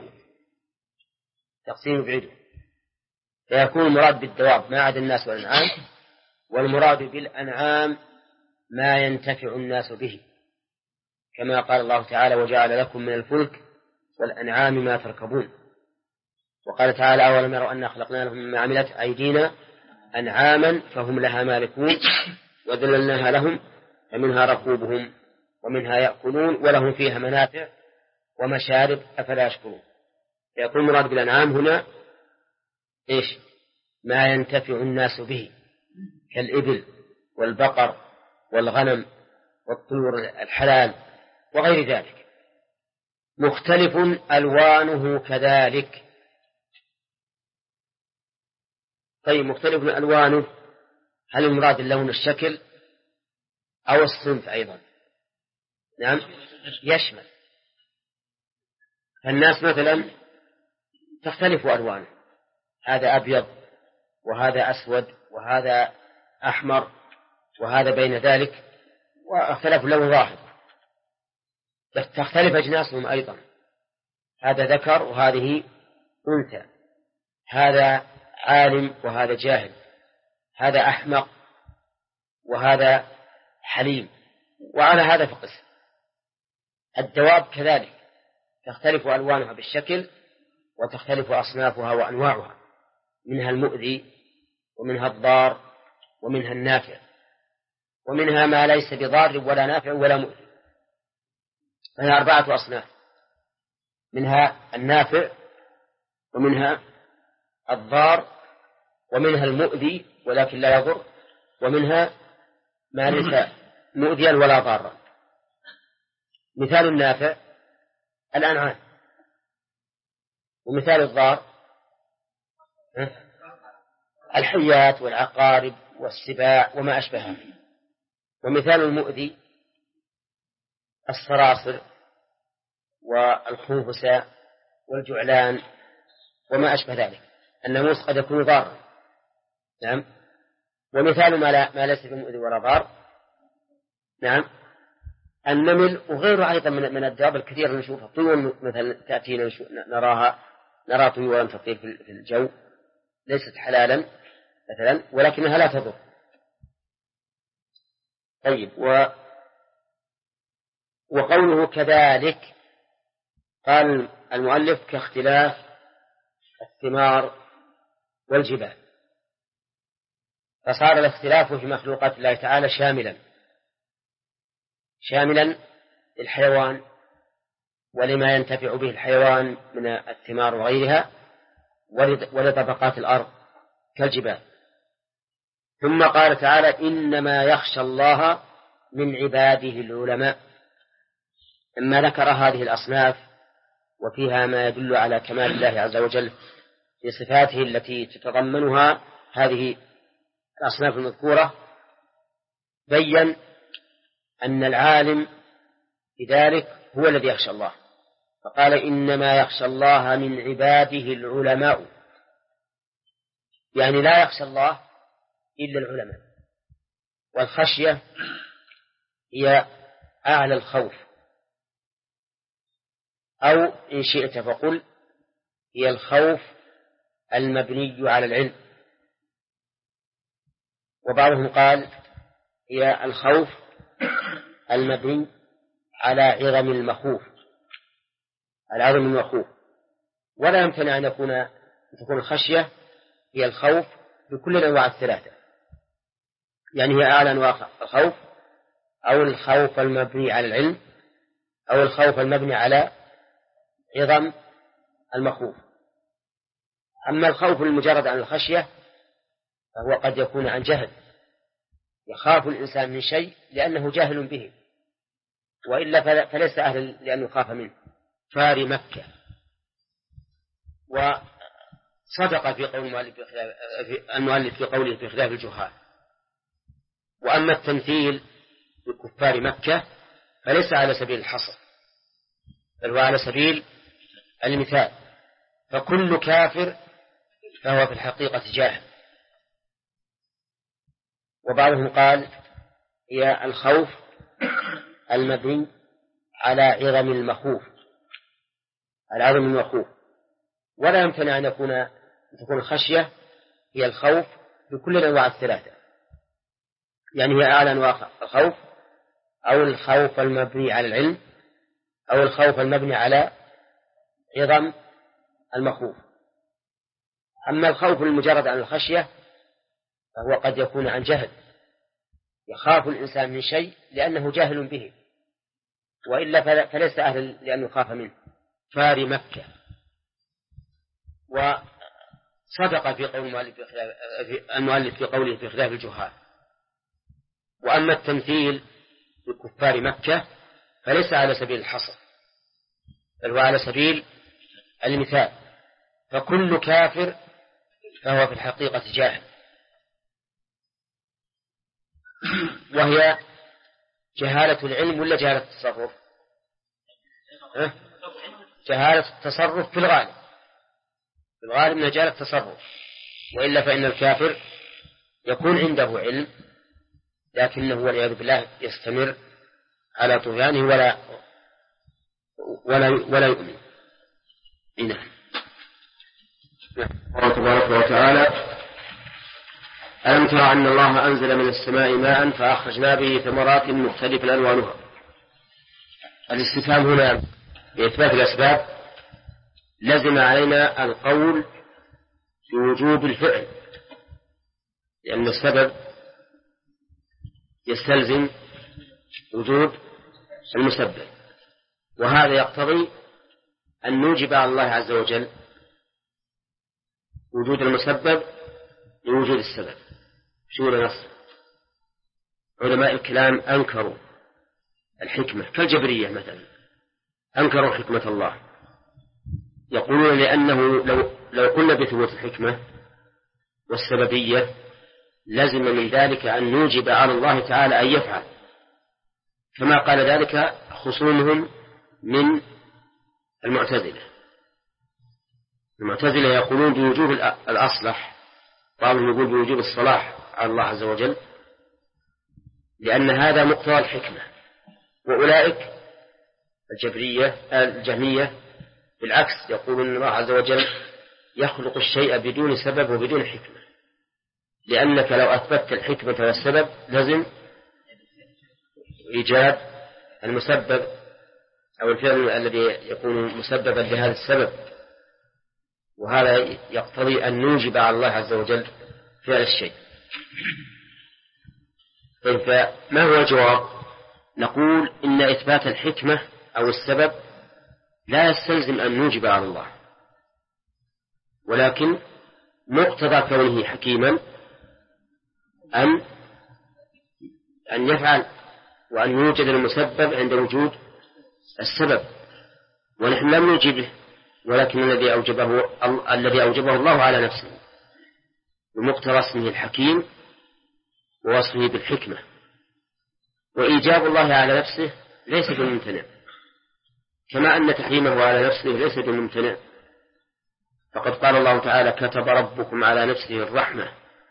S1: فيكون المراد بالدواب ما عدا الناس والأنعام، والمراد بالأنعام ما ينتفع الناس به، كما قال الله تعالى وجعل لكم من الفلك والأنعام ما تركبون. وقال تعالى أولم يروا أنا خلقنا لهم مما عملت أيدينا أنعاما فهم لها مالكون وذللناها لهم فمنها ركوبهم ومنها يأكلون ولهم فيها منافع ومشارب أفلا يشكرون. فيكون مراد بالأنعام هنا إيش؟ ما ينتفع الناس به كالإبل والبقر والغنم والطيور الحلال وغير ذلك. مختلف ألوانه كذلك. طيب، مختلف ألوانه، هل المراد اللون الشكل أو الصنف أيضا؟ نعم، يشمل. فالناس مثلا تختلف ألوانه، هذا أبيض وهذا أسود وهذا أحمر وهذا بين ذلك، واختلف لون ظاهر. تختلف أجناسهم أيضا، هذا ذكر وهذه أنثى، هذا عالم وهذا جاهل، هذا أحمق وهذا حليم، وعلى هذا فقس. الدواب كذلك تختلف ألوانها بالشكل، وتختلف أصنافها وأنواعها، منها المؤذي ومنها الضار ومنها النافع، ومنها ما ليس بضار ولا نافع ولا مؤذي، فهي 4 أصناف، منها النافع ومنها الضار ومنها المؤذي ولكن لا يضر، ومنها ما ليس مؤذيا ولا ضارا. مثال النافع الأنعام، ومثال الضار الحيات والعقارب والسباع وما أشبهها، ومثال المؤذي الصراصر والخنفساء والجعلان وما أشبه ذلك. الناموس قد يكون ضارا، نعم. ومثال ما ليس بمؤذي ولا ضار، نعم، النمل وغيره أيضا من الدواب الكثير نشوفها. طيور مثلا تأتينا نرى طيورا تطير في الجو ليست حلالا مثلا، ولكنها لا تضر. طيب، وقوله كذلك قال المؤلف كاختلاف الثمار والجبال، فصار الاختلاف في مخلوقات الله تعالى شاملا للحيوان ولما ينتفع به الحيوان من الثمار وغيرها، ولطبقات الأرض كالجبال. ثم قال تعالى إنما يخشى الله من عباده العلماء. لما ذكر هذه الأصناف وفيها ما يدل على كمال الله عز وجل في صفاته التي تتضمنها هذه الأصناف المذكورة، بين أن العالم بذلك هو الذي يخشى الله، فقال إنما يخشى الله من عباده العلماء، يعني لا يخشى الله إلا العلماء. والخشية هي أعلى الخوف، أو إن شئت فقل هي الخوف المبني على العلم. وبعضهم قال هي الخوف المبني على عظم المخوف، العظم المخوف. ولا يمكن أن تكون الخشية هي الخوف بكل الأنواع الثلاثة، يعني هي أعلى أنواع الخوف، أو الخوف المبني على العلم، أو الخوف المبني على عظم المخوف. أما الخوف المجرد عن الخشية فهو قد يكون عن جهل، يخاف الإنسان من شيء لأنه جاهل به، وإلا فليس أهلا لأن يخاف منه. فاري مكة. وصدق في قول المؤلف في قوله في خلاف الجهال. وأما التمثيل بكفار مكة فليس على سبيل الحصر، بل هو على سبيل المثال، فكل كافر فهو في الحقيقة جاهل. وبعضهم قال هي الخوف المبني على عظم المخوف، العظم المخوف. ولا يمكن أن تكون الخشية هي الخوف بكل الأنواع الثلاثة، يعني هي أعلى أنواع الخوف، أو الخوف المبني على العلم، أو الخوف المبني على عظم المخوف. أما الخوف المجرد عن الخشية فهو قد يكون عن جهل، يخاف الإنسان من شيء لأنه جاهل به، وإلا فليس أهلا لأن يخاف منه. فاري مكة. وصدق في قول المؤلف في قوله في خلاف الجهال. وأما التمثيل بكفار مكة فليس على سبيل الحصر، بل هو على سبيل المثال، فكل كافر فهو في الحقيقة جاهل. وهي جهالة العلم ولا جهالة التصرف؟ جهالة التصرف في الغالب، من جهالة التصرف، وإلا فإن الكافر يكون عنده علم لكنه والعياذ بالله يستمر على طغيانه ولا يؤمن. نعم. الله تبارك وتعالى: ألم ترى أن الله أنزل من السماء ماء فأخرجنا به ثمرات مختلفا ألوانها. الاستفهام هنا بإثبات الأسباب لزم علينا القول بوجوب الفعل، لأن السبب يستلزم وجود المسبب، وهذا يقتضي أن نوجب على الله عز وجل وجود المسبب لوجود السبب. شو النص؟ علماء الكلام أنكروا الحكمة كالجبرية مثلا، أنكروا حكمة الله، يقولون لأنه لو قلنا بثبوت الحكمة والسببية لازم من ذلك أن نوجب على الله تعالى أن يفعل، كما قال ذلك خصومهم من المعتزلة. المعتزلة يقولون بوجوب الأصلح، بعضهم يقول بوجوب الصلاح على الله عز وجل، لأن هذا مقتضى الحكمة. وأولئك الجهمية بالعكس يقولون أن الله عز وجل يخلق الشيء بدون سبب وبدون حكمة، لأنك لو أثبتت الحكمة والسبب لازم إيجاد المسبب أو الفعل الذي يكون مسببا لهذا السبب، وهذا يقتضي أن نوجب على الله عز وجل فعل الشيء. فما هو الجواب؟ نقول إن إثبات الحكمة أو السبب لا يستلزم أن نوجب على الله، ولكن مقتضى كونه حكيما أن يفعل، وأن يوجد المسبب عند وجود السبب ونحن لم نوجبه، ولكن الذي أوجبه الله على نفسه بمقتضى اسمه الحكيم ووصفه بالحكمة. وإيجاب الله على نفسه ليس بممتنع، كما أن تحريمه على نفسه ليس بممتنع. فقد قال الله تعالى: كتب ربكم على نفسه الرحمة.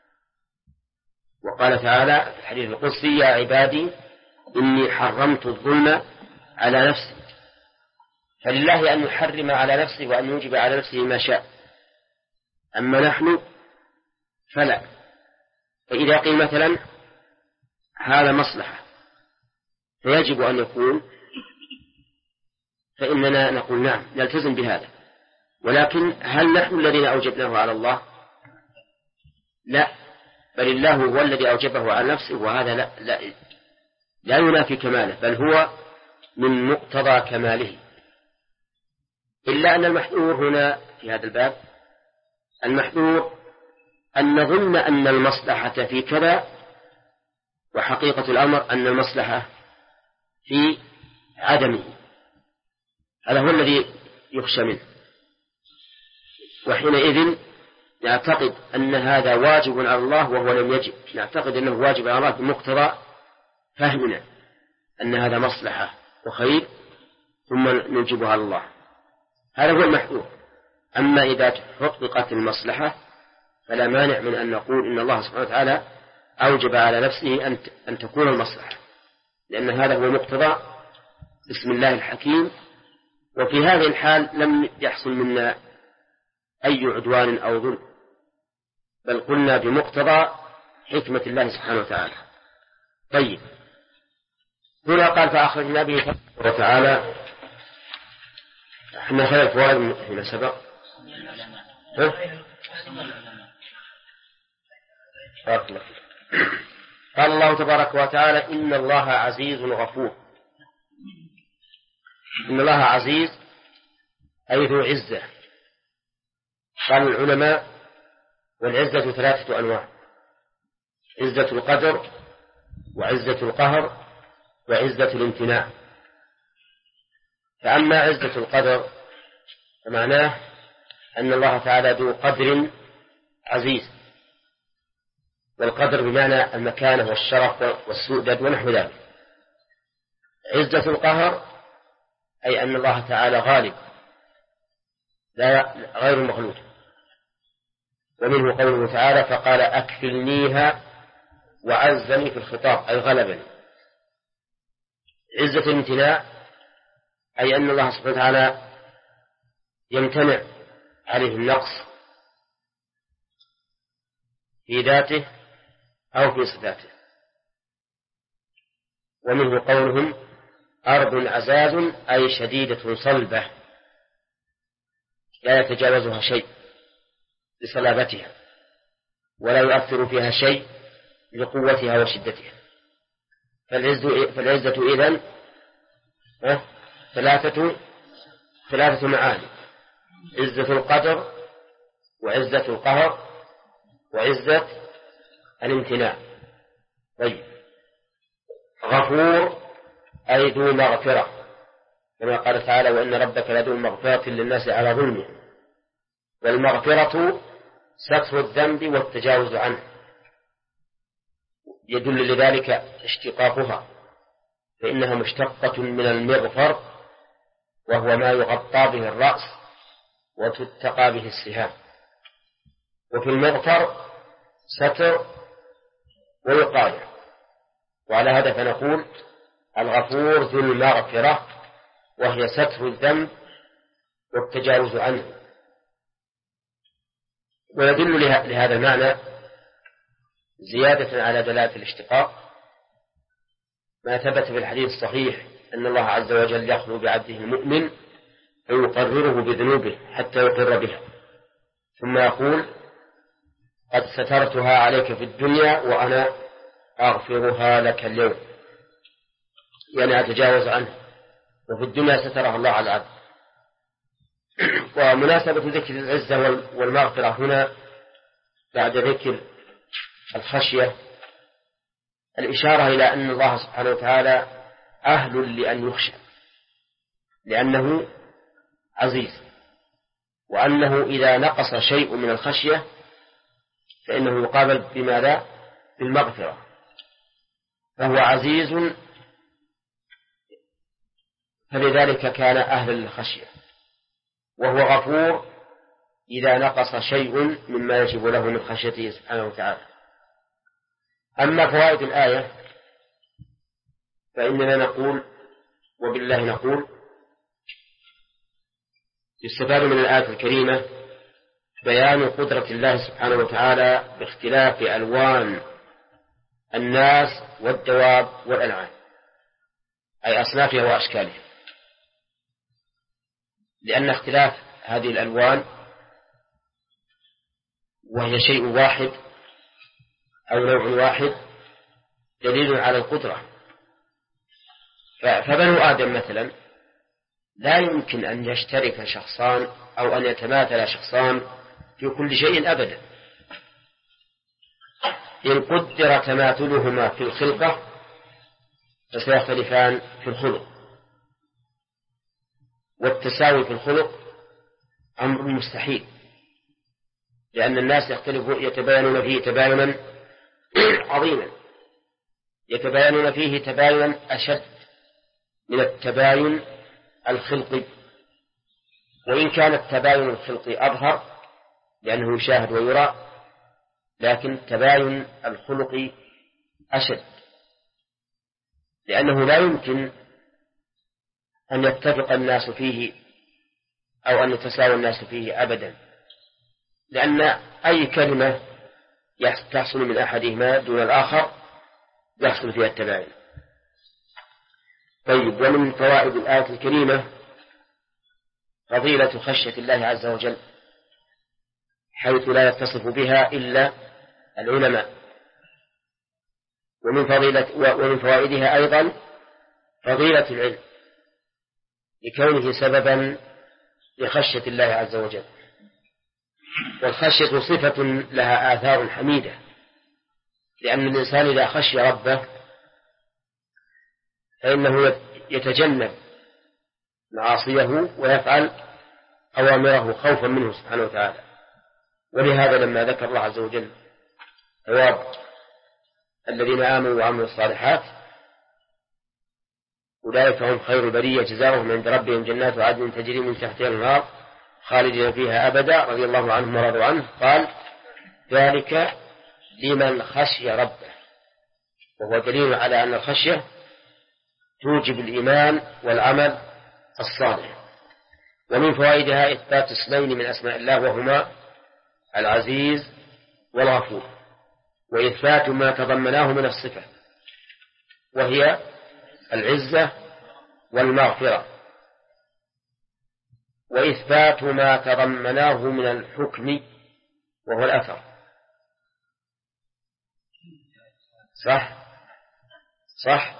S1: وقال تعالى في الحديث القدسي: يا عبادي إني حرمت الظلم على نفسي. فلله أن يحرم على نفسه وأن يوجب على نفسه ما شاء، أما نحن فلا. فإذا قيل مثلا هذا مصلحة فيجب أن يكون، فإننا نقول نعم نلتزم بهذا. ولكن هل نحن الذين أوجبناه على الله؟ لا، بل الله هو الذي أوجبه على نفسه، وهذا لا ينافي كماله، بل هو من مقتضى كماله. إلا أن المحذور هنا في هذا الباب، المحذور أن نظن أن المصلحة في كذا، وحقيقة الأمر أن المصلحة في عدمه. هذا هو الذي يخشى منه، وحينئذ نعتقد أن هذا واجب على الله وهو لم يجب. نعتقد أنه واجب على الله بمقتضى فهمنا أن هذا مصلحة وخير، ثم نوجبها على الله. هذا هو المحذور. أما إذا حققت المصلحة فلا مانع من أن نقول إن الله سبحانه وتعالى أوجب على نفسه أن تكون المصلحة، لأن هذا هو مقتضى بسم الله الحكيم. وفي هذه الحال لم يحصل منا أي عدوان أو ظلم، بل قلنا بمقتضى حكمة الله سبحانه وتعالى. طيب، هنا قال: فأخرجنا به وتعالى. احنا خلال فوائد هنا سبق. قال الله تبارك وتعالى: إن الله عزيز غفور. إن الله عزيز أي ذو عزة. قال العلماء: والعزة 3 أنواع: عزة القدر، وعزة القهر، وعزة الامتناع. فأما عزة القدر فمعناه أن الله تعالى ذو قدر عزيز، والقدر بمعنى المكانة والشرف والسؤدد ونحو ذلك. عزة القهر أي أن الله تعالى غالب لا غير مغلوب، ومنه قوله تعالى: فقال أكفلنيها، وعزني في الخطاب أي غلبني. عزة الامتناع أي أن الله سبحانه وتعالى يمتنع عليه النقص في ذاته أو في صفاته. ومنه قولهم: أرض عزاز أي شديدة صلبة لا يتجاوزها شيء لصلابتها، ولا يؤثر فيها شيء لقوتها وشدتها. فالعزة إذن ثلاثة معاني: عزة القدر، وعزة القهر، وعزة الامتناع. طيب، غفور أي ذو مغفرة، كما قال تعالى: وإن ربك لذو مغفرة للناس على ظلمهم. والمغفرة ستر الذنب والتجاوز عنه، يدل لذلك اشتقاقها، فإنها مشتقة من المغفر، وهو ما يغطى به الرأس وتتقى به السهام. وفي المغفر ستر ووقاية، وعلى هذا فنقول الغفور ذو المغفرة، وهي ستر الذنب والتجاوز عنه. ويدل لهذا المعنى زيادة على دلالة الاشتقاق ما ثبت في الحديث الصحيح أن الله عز وجل يخلو بعبده المؤمن فيقرره بذنوبه حتى يقر بها، ثم يقول: قد سترتها عليك في الدنيا وأنا أغفرها لك اليوم، يعني أتجاوز عنه. وفي الدنيا سترها الله على العبد. ومناسبة ذكر العزة والمغفرة هنا بعد ذكر الخشية الإشارة إلى أن الله سبحانه وتعالى أهل لأن يخشى، لأنه عزيز، وأنه إذا نقص شيء من الخشية فإنه يقابل بماذا؟ بالمغفرة، فهو عزيز، فلذلك كان أهلا للخشية، وهو غفور إذا نقص شيء مما يجب له من خشيته سبحانه وتعالى. أما فوائد الآية فإننا نقول وبالله نقول: يستفاد من الآية الكريمة بيان قدرة الله سبحانه وتعالى باختلاف ألوان الناس والدواب والأنعام، أي أصنافها وأشكالها، لأن اختلاف هذه الألوان وهي شيء واحد أو نوع واحد دليل على القدرة. فبنو آدم مثلا لا يمكن أن يشترك شخصان أو أن يتماثل شخصان في كل شيء أبدا، إن قدر تماثلهما في الخلقة فسيختلفان في الخلق، والتساوي في الخلق أمر مستحيل، لأن الناس يتباينون فيه تباينا عظيما، يتباينون فيه تباينا أشد من التباين الخلقي، وإن كان التباين الخلقي أظهر لأنه يشاهد ويرى، لكن تباين الخلق أشد، لأنه لا يمكن أن يتفق الناس فيه أو أن يتساوى الناس فيه أبدا، لأن أي كلمة تحصل من أحدهما دون الآخر يحصل فيها التباين. طيب، ومن فوائد الآية الكريمة فضيلة خشية الله عز وجل، حيث لا يتصف بها إلا العلماء. ومن فوائدها أيضا فضيلة العلم لكونه سببا لخشية الله عز وجل، والخشية صفة لها آثار حميدة، لأن الإنسان إذا خشي ربه فإنه يتجنب معاصيه ويفعل أوامره خوفا منه سبحانه وتعالى. ولهذا لما ذكر الله عز وجل ثواب الذين آمنوا وعملوا الصالحات أولئك هم خير البرية جزاؤهم عند ربهم جنات عدن تجري من تحتها الأنهار خالدين فيها أبدا رضي الله عنهم ورضوا عنه، قال: ذلك لمن خشي ربه، وهو دليل على أن الخشية توجب الإيمان والعمل الصالح. ومن فوائدها إثبات اسمين من أسماء الله وهما العزيز والغفور، وإثبات ما تضمناه من الصفة وهي العزة والمغفرة، وإثبات ما تضمناه من الحكم وهو الأثر. صح.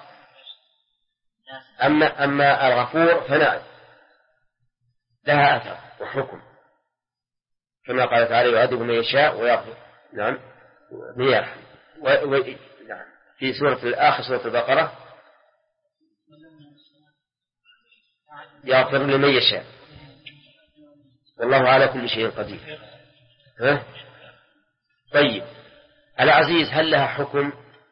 S1: أما الغفور فنعم لها أثر وحكم، كما قال تعالى: يعذب من يشاء ويغفر. نعم، من يرحم. نعم، في سورة الآخر سورة البقرة: يغفر لمن يشاء والله على كل شيء قدير. طيب، العزيز هل لها حكم؟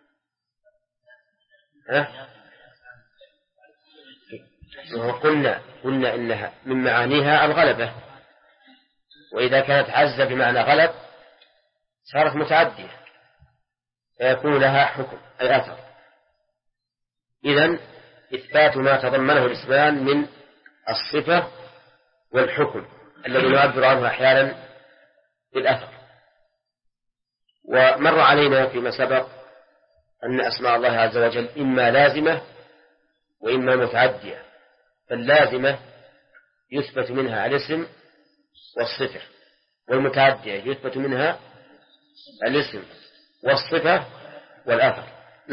S1: قلنا إنها من معانيها الغلبة، وإذا كانت عز بمعنى غلب صارت متعدية فيكون لها حكم أي أثر. إذن إثبات ما تضمنه الإسلام من الصفة والحكم الذي نعبر عنه أحيانا بالأثر. ومر علينا فيما سبق أن أسماء الله عز وجل إما لازمة وإما متعدية، فاللازمة يثبت منها الاسم والصفة، والمتعدية يثبت منها الاسم والصفة والأثر.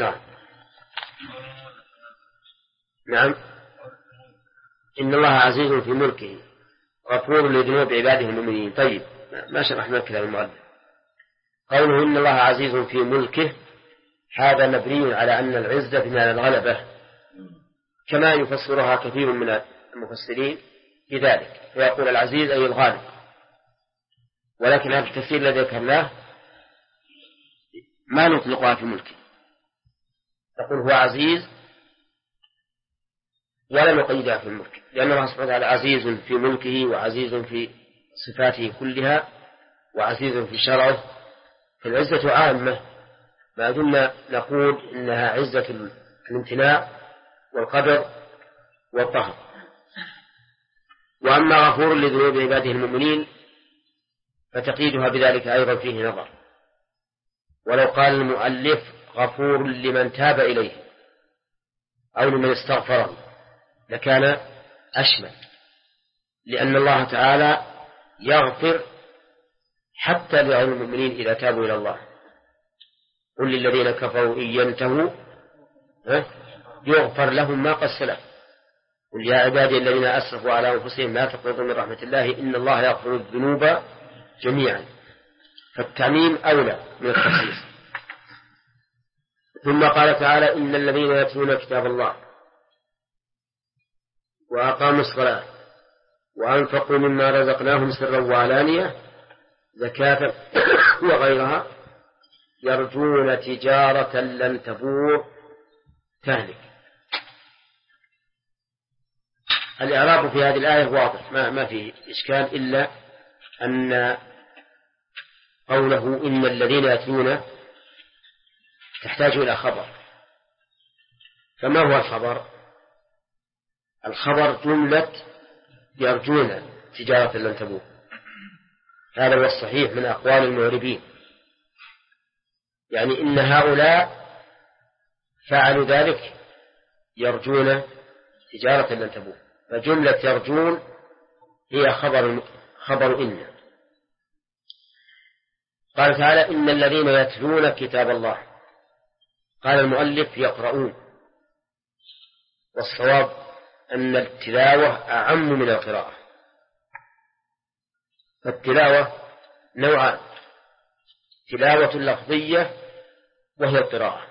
S1: نعم. إن الله عزيز في ملكه غفور لذنوب عباده المؤمنين. طيب، ما شرحنا كلام المؤلف. قوله إن الله عزيز في ملكه هذا مبني على أن العزة بمعنى الغلبة، كما يفسرها كثير من المفسرين في ذلك، فيقول العزيز أي الغالب، ولكن هذا التفسير الذي ذكرناه ما نطلقها في ملكه، تقول هو عزيز ولا نقيدها في الملك، لأن الله سبحانه وتعالى عزيز في ملكه وعزيز في صفاته كلها وعزيز في شرعه، فالعزة عامة ما دمنا نقول إنها عزة الامتناع والقدر والقهر. وأما غفور لذنوب عباده المؤمنين فتقييدها بذلك أيضا فيه نظر، ولو قال المؤلف غفور لمن تاب إليه أو لمن استغفره لكان أشمل، لأن الله تعالى يغفر حتى لغير المؤمنين إذا تابوا إلى الله. قل للذين كفروا إن ينتهوا يغفر لهم ما قد سلف، قل يا عبادي الذين أسرفوا على أنفسهم لا تقنطوا من رحمة الله إن الله يغفر الذنوب جميعا، فالتعميم أولى من التخصيص. ثم قال تعالى إن الذين يتلون كتاب الله وأقاموا الصلاة وأنفقوا مما رزقناهم سرا وعلانية زكاة وغيرها يرجون تجارة لن تبور تهلك. الإعراب في هذه الآية واضح ما في إشكال، إلا أن قوله إن الذين يتلون تحتاج إلى خبر، فما هو الخبر؟ الخبر جملة يرجون تجارة لن تبور، هذا هو الصحيح من أقوال المعربين، يعني إن هؤلاء فعلوا ذلك يرجون تجارة لن تبور، فجملة يرجون هي خبر إن. قال تعالى إن الذين يتلون كتاب الله، قال المؤلف يقرؤون، والصواب أن التلاوة أعم من القراءة، فالتلاوة نوعان: تلاوة لفظية وهي القراءة،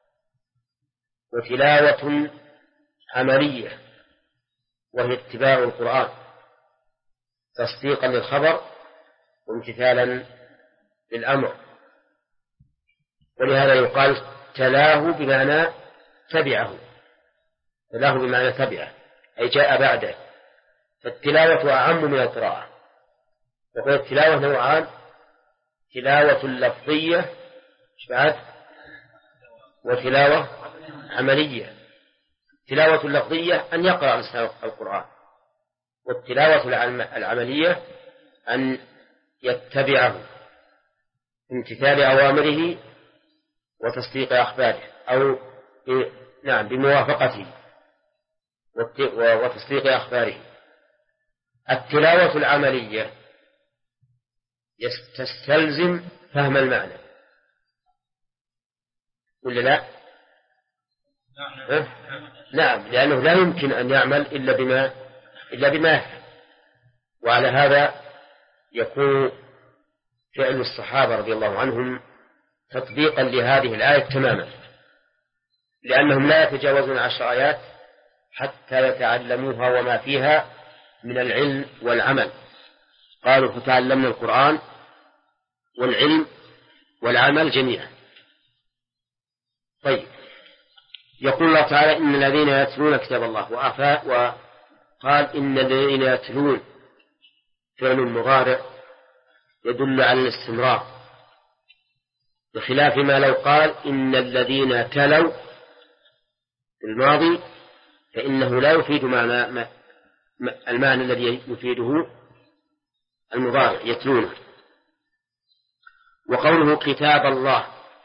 S1: وتلاوة عملية وهي اتباع القرآن تصديقا للخبر وامتثالا للأمر، ولهذا يقال تلاه بمعنى تبعه، تلاه بمعنى تبعه أي جاء بعده، فالتلاوة أعم من القراءة. وقال التلاوة نوعان: تلاوة لفظية وتلاوة عملية. التلاوة اللفظية أن يقرأ الإنسان القرآن، والتلاوة العملية أن يتبعه امتثال أوامره وتصديق أخباره، أو بموافقته وتصديق أخباره. التلاوة العملية تستلزم فهم المعنى ولا لا؟ نعم، لأنه لا يمكن أن يعمل إلا بما يفهم. وعلى هذا يكون فعل الصحابة رضي الله عنهم تطبيقا لهذه الآية تماما، لأنهم لا يتجاوزون 10 آيات حتى يتعلموها وما فيها من العلم والعمل. قالوا فتعلمنا القرآن والعلم والعمل جميعا. طيب، يقول الله تعالى إن الذين يتلون كتاب الله، وقال إن الذين يتلون فعل مضارع يدل على الاستمرار، بخلاف ما لو قال إن الذين تلوا في الماضي فإنه لا يفيد المعنى الذي يفيده المضارع يتلونه. وقوله كتاب الله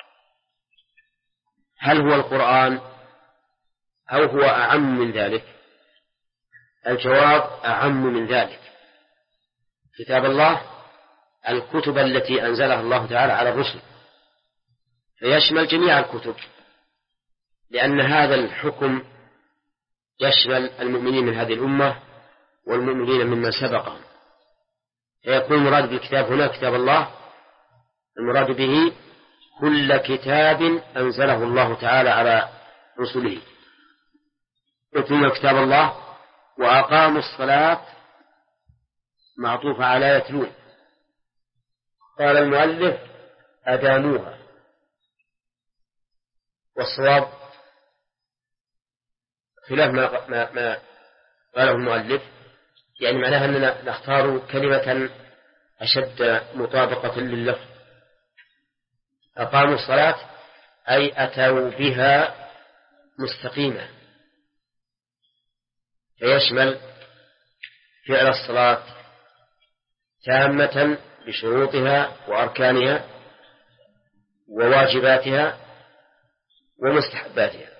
S1: هل هو القرآن أو هو أعم من ذلك؟ الجواب أعم من ذلك. كتاب الله الكتب التي أنزلها الله تعالى على الرسل، فيشمل جميع الكتب، لأن هذا الحكم يشمل المؤمنين من هذه الأمة والمؤمنين ممن سبقهم، فيكون المراد بالكتاب هنا كتاب الله، المراد به كل كتاب أنزله الله تعالى على رسله. يتلون كتاب الله وأقاموا الصلاة معطوف على يتلون. قال المؤلف أداموها، والصواب خلاف ما قاله المؤلف، يعني معناها أننا نختار كلمة أشد مطابقة لللفظ. أقاموا الصلاة أي أتوا بها مستقيمة، فيشمل فعل الصلاة تامة بشروطها وأركانها وواجباتها ومستحباتها.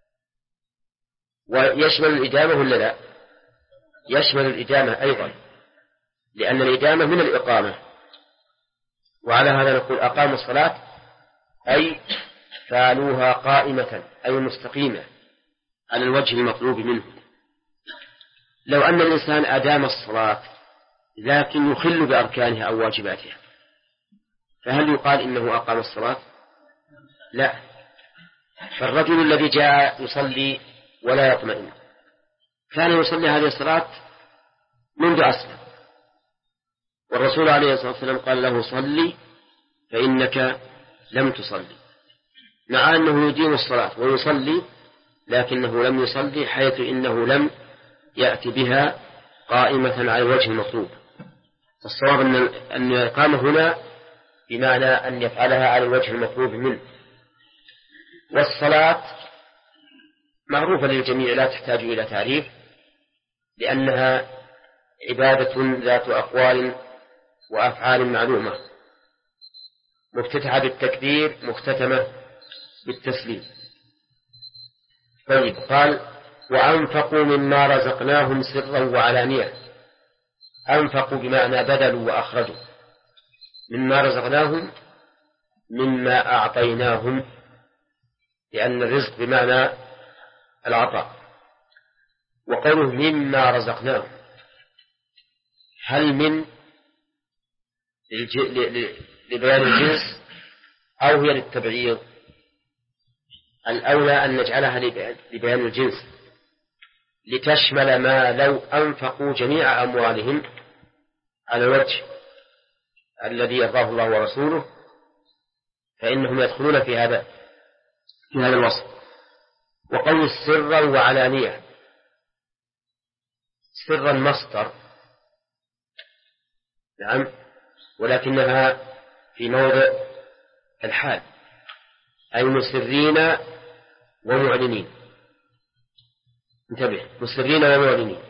S1: ويشمل الإدامة ولا لا؟ يشمل الإدامة أيضا، لأن الإدامة من الإقامة. وعلى هذا نقول أقاموا الصلاة أي فعلوها قائمة أي مستقيمة على الوجه المطلوب منه. لو أن الإنسان أدام الصلاة لكن يخل بأركانها أو واجباتها، فهل يقال إنه أقام الصلاة؟ لا. فالرجل الذي جاء يصلي ولا يطمئن كان يصلي هذه الصلاة منذ أسلم، والرسول عليه الصلاة والسلام قال له صلي فإنك لم تصلي، مع أنه يدين الصلاة ويصلي لكنه لم يصلي، حيث إنه لم يأتي بها قائمة على الوجه المطلوب. فالصواب أن الإقامة هنا بمعنى أن يفعلها على الوجه المطلوب منه. والصلاة معروفة للجميع لا تحتاج إلى تعريف، لأنها عبادة ذات أقوال وأفعال معلومة، مفتتحة بالتكبير مختتمة بالتسليم. طيب، قال وأنفقوا مما رزقناهم سرا وعلانية. أنفقوا بمعنى بذلوا وأخرجوا، مما رزقناهم مما أعطيناهم، لأن الرزق بمعنى العطاء. وقوله مما رزقناهم، هل من لبيان الجنس أو هي للتبعيض؟ الأولى أن نجعلها لبيان الجنس لتشمل ما لو أنفقوا جميع أموالهم على الوجه الذي يرضاه الله ورسوله فإنهم يدخلون في هذا الوصف. وقول سرا وعلانية، سرا مصدر، نعم، ولكنها في موضع الحال، أي مسرين ومعلنين. انتبه، مسرين ومعلنين.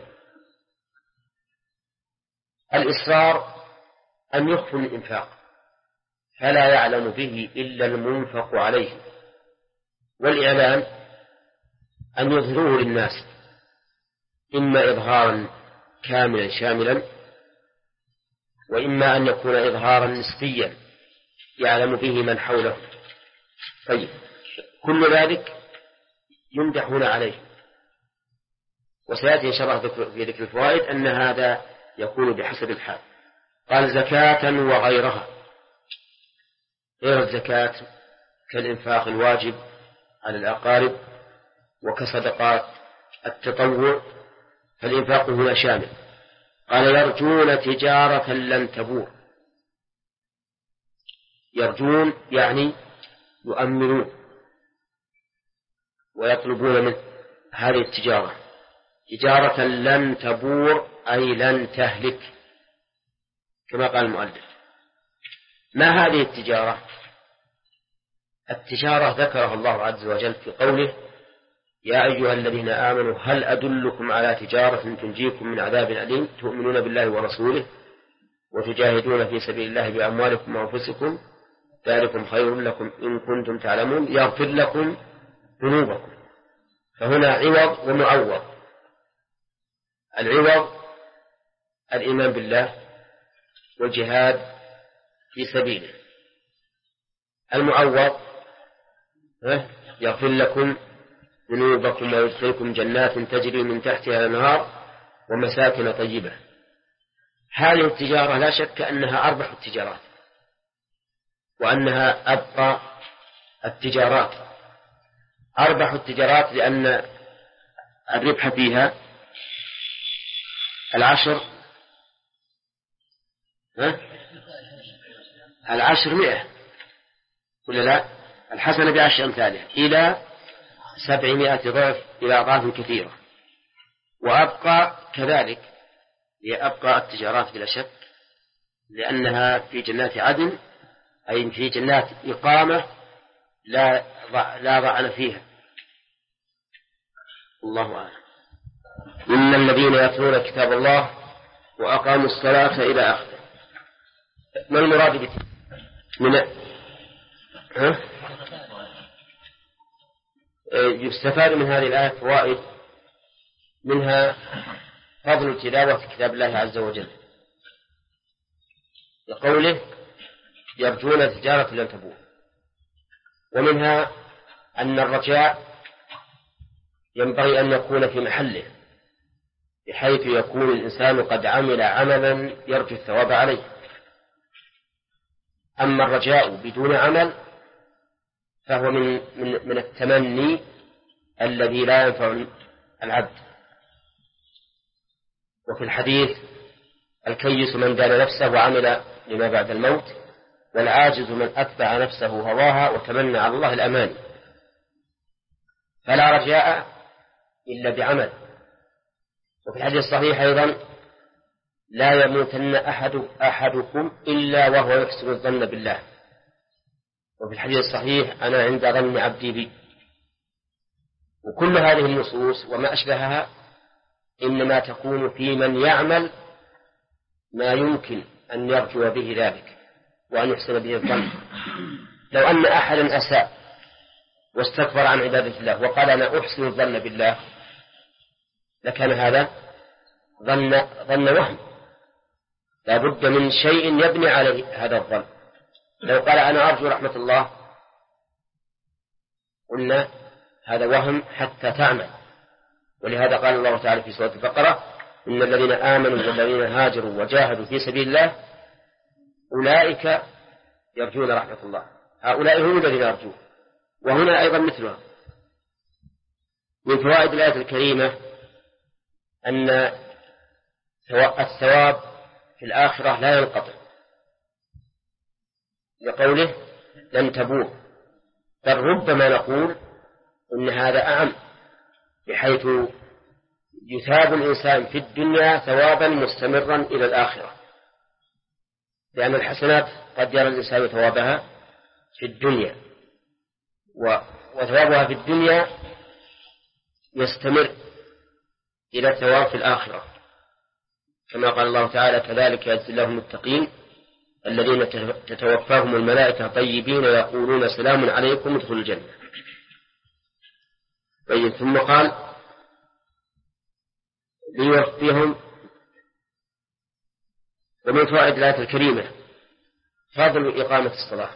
S1: الإصرار أن يخفوا الإنفاق فلا يعلم به إلا المنفق عليه، والإعلان أن يظهروه للناس، إما إظهارا كاملا شاملا، وإما أن يكون إظهارا نسبيا يعلم به من حوله. طيب، كل ذلك يمدحون عليه، وسيأتي إن شاء الله في ذكر الفوائد أن هذا يكون بحسب الحال. قال زكاة وغيرها، غير الزكاة كالإنفاق الواجب على الأقارب وكصدقات التطوع، فالإنفاق هنا شامل. قال يرجون تجارة لن تبور. يرجون يعني يؤمنون ويطلبون من هذه التجارة تجارة لن تبور أي لن تهلك، كما قال المؤلف. ما هذه التجارة؟ التجارة ذكرها الله عز وجل في قوله يا أيها الذين آمنوا هل أدلكم على تجارة تنجيكم من عذاب أليم تؤمنون بالله ورسوله وتجاهدون في سبيل الله بأموالكم وأنفسكم ذلكم خير لكم إن كنتم تعلمون يغفر لكم ذنوبكم. فهنا عوض ومعوض. العوض الإيمان بالله والجهاد في سبيله، المعوض يغفر لكم ذنوبكم ويدخلكم جنات تجري من تحتها الأنهار ومساكن طيبة. هذه التجارة لا شك أنها أربح التجارات وأنها أبقى التجارات. أربح التجارات لأن الربح فيها العشر العشر 100 ولا لا؟ الحسنة ب10 أمثالها إلى 700 ضعف إلى أضعاف كثيرة. وأبقى كذلك، هي أبقى التجارات بلا شك، لأنها في جنات عدن، أي في جنات إقامة لا ضعن فيها. الله أعلم. إن الذين يتلون كتاب الله وأقاموا الصلاة إلى آخره. ما المراد من يستفاد من هذه الآية فوائد، منها فضل تلاوة كتاب الله عز وجل لقوله يرجون تجارة لن تبور. ومنها أن الرجاء ينبغي أن يكون في محله، بحيث يكون الإنسان قد عمل عملا يرجو الثواب عليه. أما الرجاء بدون عمل فهو من التمني الذي لا ينفع العبد. وفي الحديث الكيس من دان نفسه وعمل لما بعد الموت، والعاجز من أتبع نفسه هواها وتمنى على الله الأمان. فلا رجاء إلا بعمل. وفي الحديث الصحيح أيضا لا يموتن أحدكم إلا وهو يحسن الظن بالله. وفي الحديث الصحيح أنا عند ظن عبدي بي. وكل هذه النصوص وما أشبهها إنما تكون في من يعمل ما يمكن أن يرجو به ذلك وأن يحسن به الظن. لو أن أحدا أساء واستكبر عن عبادة الله وقال أنا أحسن الظن بالله لكان هذا ظن وهم، لا بد من شيء يبني عليه هذا الظن. لو قال أنا أرجو رحمة الله قلنا هذا وهم حتى تعمل. ولهذا قال الله تعالى في سورة البقرة إن الذين آمنوا والذين هاجروا وجاهدوا في سبيل الله أولئك يرجون رحمة الله. هؤلاء هم الذين يرجون. وهنا أيضا مثلها. من فوائد الآية الكريمة أن الثواب في الآخرة لا ينقطع، لقوله لن تبور، بل ربما نقول إن هذا أعم، بحيث يثاب الإنسان في الدنيا ثوابا مستمرا إلى الآخرة، لأن الحسنات قد يرى الإنسان ثوابها في الدنيا، وثوابها في الدنيا يستمر إلى الثواب في الآخرة، كما قال الله تعالى كذلك يجزي الله المتقين الذين تتوفاهم الملائكة طيبين يقولون سلام عليكم ادخلوا الجنة. طيب، ثم قال ليوفيهم. ومن فوائد الآية الكريمة فضل إقامة الصلاة،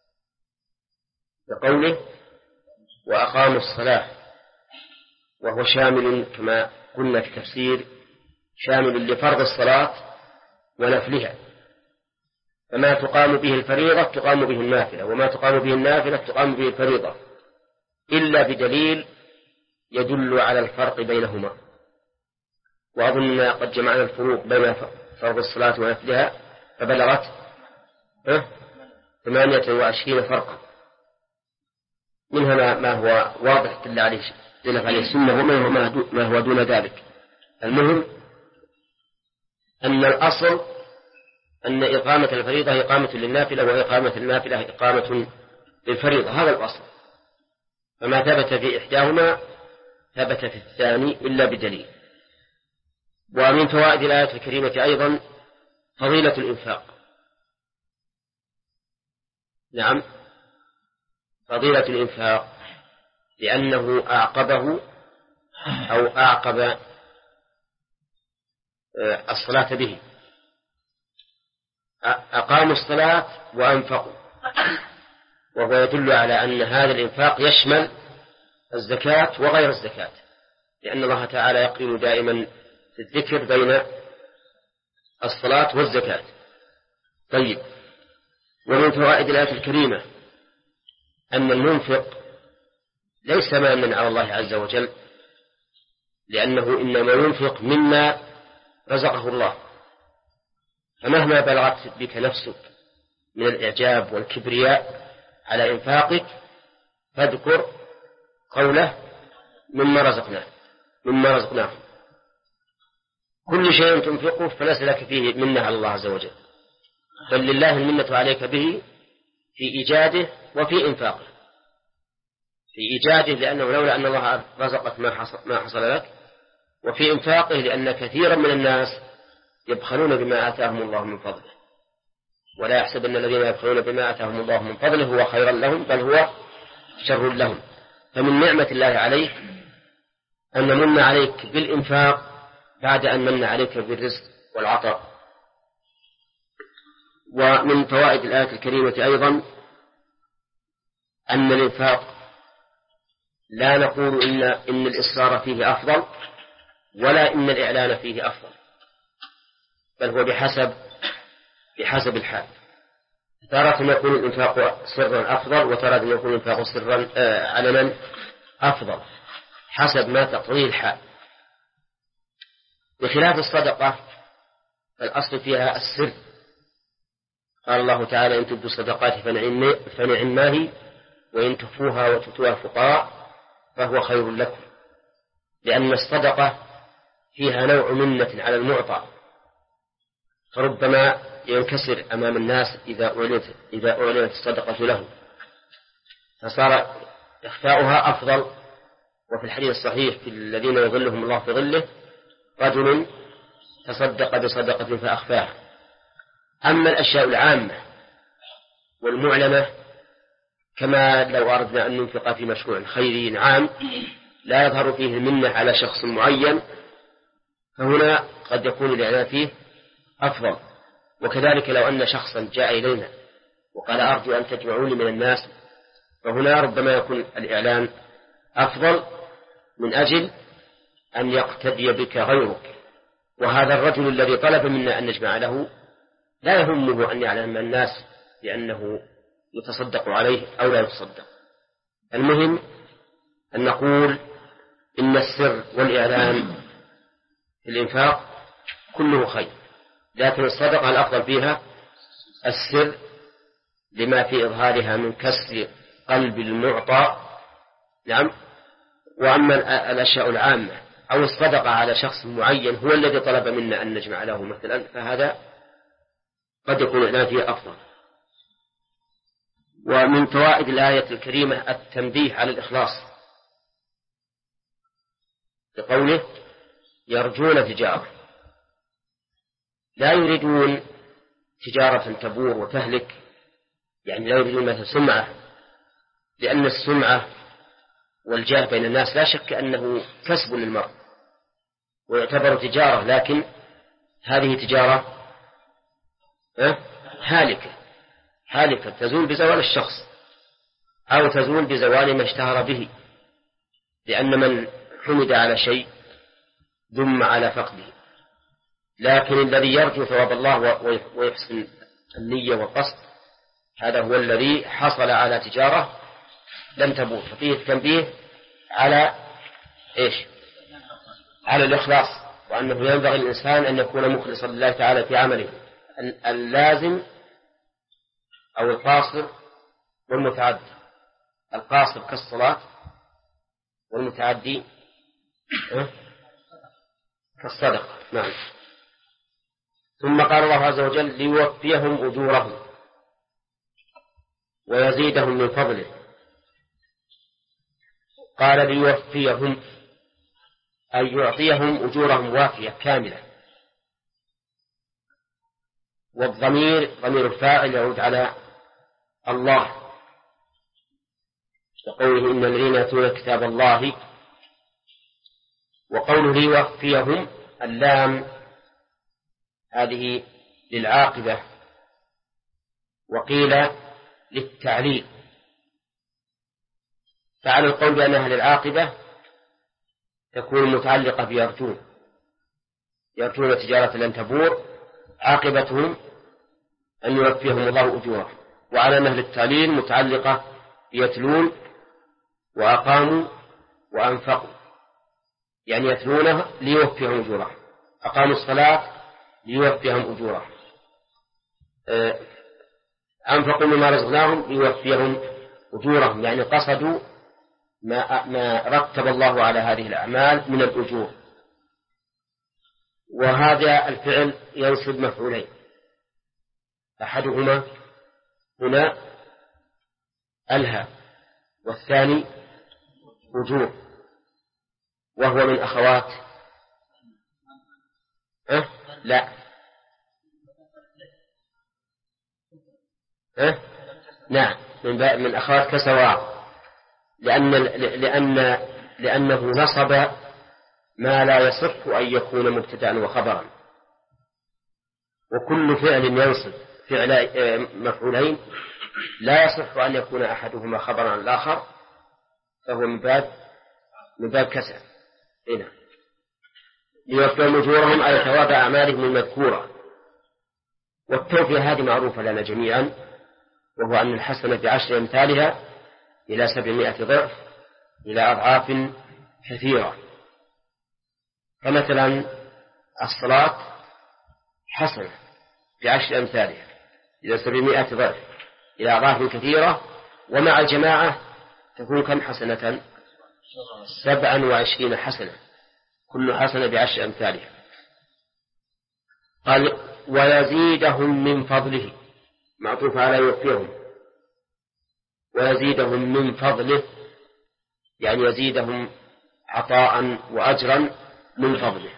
S1: بقوله وأقاموا الصلاة، وهو شامل كما قلنا في التفسير شامل لفرض الصلاة ونفلها، فما تقام به الفريضة تقام به النافلة، وما تقام به النافلة تقام به الفريضة، إلا بدليل يدل على الفرق بينهما. وأظن قد جمعنا الفروق بين فرض الصلاة ونفلها فبلغت 28 فرقا، منها ما هو واضح دل عليه السنة، وما هو دون ذلك. المهم أن الأصل أن إقامة الفريضة إقامة للنافلة، وإقامة النافلة إقامة للفريضة، هذا الأصل. فما ثبت في إحداهما ثبت في الثاني إلا بدليل. ومن فوائد الآية الكريمة أيضا فضيلة الإنفاق. نعم، فضيلة الإنفاق، لأنه أعقبه أو أعقب الصلاة به. أقاموا الصلاة وأنفقوا، وهو يدل على أن هذا الإنفاق يشمل الزكاة وغير الزكاة، لأن الله تعالى يقرن دائما في الذكر بين الصلاة والزكاة. طيب، ومن فوائد الآية الكريمة أن المنفق ليس مانا على الله عز وجل، لأنه إنما ينفق مما رزقه الله. فمهما بلغت بك نفسك من الإعجاب والكبرياء على إنفاقك فاذكر قوله مما رزقناه. كل شيء تنفقه فليس لك فيه منة على الله عز وجل، بل لله المنة عليك به في إيجاده وفي إنفاقه. في إيجاده لأنه لولا أن الله رزقك ما حصل لك، وفي إنفاقه لأن كثيرا من الناس يبخلون بما آتاهم الله من فضله، ولا يحسبن الذين يبخلون بما آتاهم الله من فضله هو خيرا لهم بل هو شر لهم. فمن نعمة الله عليك أن من عليك بالإنفاق بعد أن من عليك بالرزق والعطاء. ومن فوائد الآية الكريمة أيضا أن الإنفاق لا نقول إن الإصرار فيه أفضل ولا إن الإعلان فيه أفضل، بل هو بحسب الحال. تارة يكون الإنفاق سرا أفضل، وتارة يكون الإنفاق سرا علنا أفضل، حسب ما تقضيه الحال. بخلاف الصدقة فالأصل فيها السر. قال الله تعالى إن تبدوا الصدقات فنعم ما هي، وإن تخفوها وتؤتوها الفقراء فهو خير لكم، لأن الصدقة فيها نوع منة على المعطى، فربما ينكسر أمام الناس إذا أعلنت الصدقة له، فصار إخفاؤها أفضل. وفي الحديث الصحيح في الذين يظلهم الله في ظله رجل تصدق بصدقة فأخفاها. أما الأشياء العامة والمعلنة كما لو أردنا أن ننفق في مشروع خيري عام لا يظهر فيه المنة على شخص معين، فهنا قد يكون الإعلان فيه أفضل. وكذلك لو أن شخصا جاء إلينا وقال أرجو أن تجمعوني من الناس، فهنا ربما يكون الإعلان أفضل من أجل أن يقتدي بك غيرك. وهذا الرجل الذي طلب منا أن نجمع له لا يهمه أن يعلم الناس بأنه يتصدق عليه أو لا يتصدق. المهم أن نقول إن السر والإعلان في الإنفاق كله خير، لكن الصدقة الأفضل فيها السر لما في إظهارها من كسر قلب المعطى. نعم. وأما الأشياء العامة أو الصدقة على شخص معين هو الذي طلب منا أن نجمع له مثلا، فهذا قد يكون الإعلان فيه أفضل. ومن فوائد الآية الكريمة التنبيه على الإخلاص بقوله يرجون تجارة، لا يريدون تجارة تبور وتهلك، يعني لا يريدون مثل سمعة، لأن السمعة والجاه بين الناس لا شك أنه كسب للمرء ويعتبر تجارة، لكن هذه تجارة هالكة تزول بزوال الشخص أو تزول بزوال ما اشتهر به، لأن من حمد على شيء ذم على فقده. لكن الذي يرجو ثواب الله ويحسن النية والقصد هذا هو الذي حصل على تجارة لن تبور. ففيه التنبيه على على الإخلاص، وأنه ينبغي الإنسان أن يكون مخلصا لله تعالى في عمله، اللازم أو القاصر والمتعدي. القاصر كالصلاة، والمتعدي كالصدقة. نعم. ثم قال الله عز وجل ليوفيهم أجورهم ويزيدهم من فضله. قال ليوفيهم أي يعطيهم أجورهم وافية كاملة، والضمير ضمير الفاعل يعود على الله، وقوله إن الذين يتلون كتاب الله. وقوله ليوفيهم اللام هذه للعاقبة، وقيل للتعليل، فعلى القول بأنها للعاقبة تكون متعلقة بيرجون تجارة لن تبور، عاقبتهم أن يوفيهم الله أجورهم. وعلى أنها للتعليل متعلقة بيتلون وأقاموا وأنفقوا، يعني يتلونه ليوفيهم أجورهم. أقاموا الصلاة ليوفيهم أجورهم، أنفقوا مما رزقناهم ليوفيهم أجورهم، يعني قصدوا ما رتب الله على هذه الأعمال من الأجور. وهذا الفعل ينصب مفعولين، أحدهما هنا ألهى والثاني أجور، وهو من أخوات لا نعم من أخوات كسواء، لأنه نصب ما لا يصح أن يكون مبتدأ وخبرا، وكل فعل ينصب فعل مفعولين لا يصح أن يكون أحدهما خبرا عن الآخر، فهو من باب كسر. هنا ليوفيهم أجورهم أي ثواب أعمالهم المذكورة. والتوفية هذه معروفة لنا جميعا، وهو أن الحسنة بعشر أمثالها إلى 700 ضعف إلى أضعاف كثيرة. فمثلا الصلاة حسنة بعشر أمثالها إلى 700 ضعف إلى أضعاف كثيرة، ومع الجماعة تكون كم حسنة؟ 27 حسنة، كل حسنة بعشر أمثالها. قال ويزيدهم من فضله، معطوف على يوفيهم، ويزيدهم من فضله يعني يزيدهم عطاء وأجرا من فضله.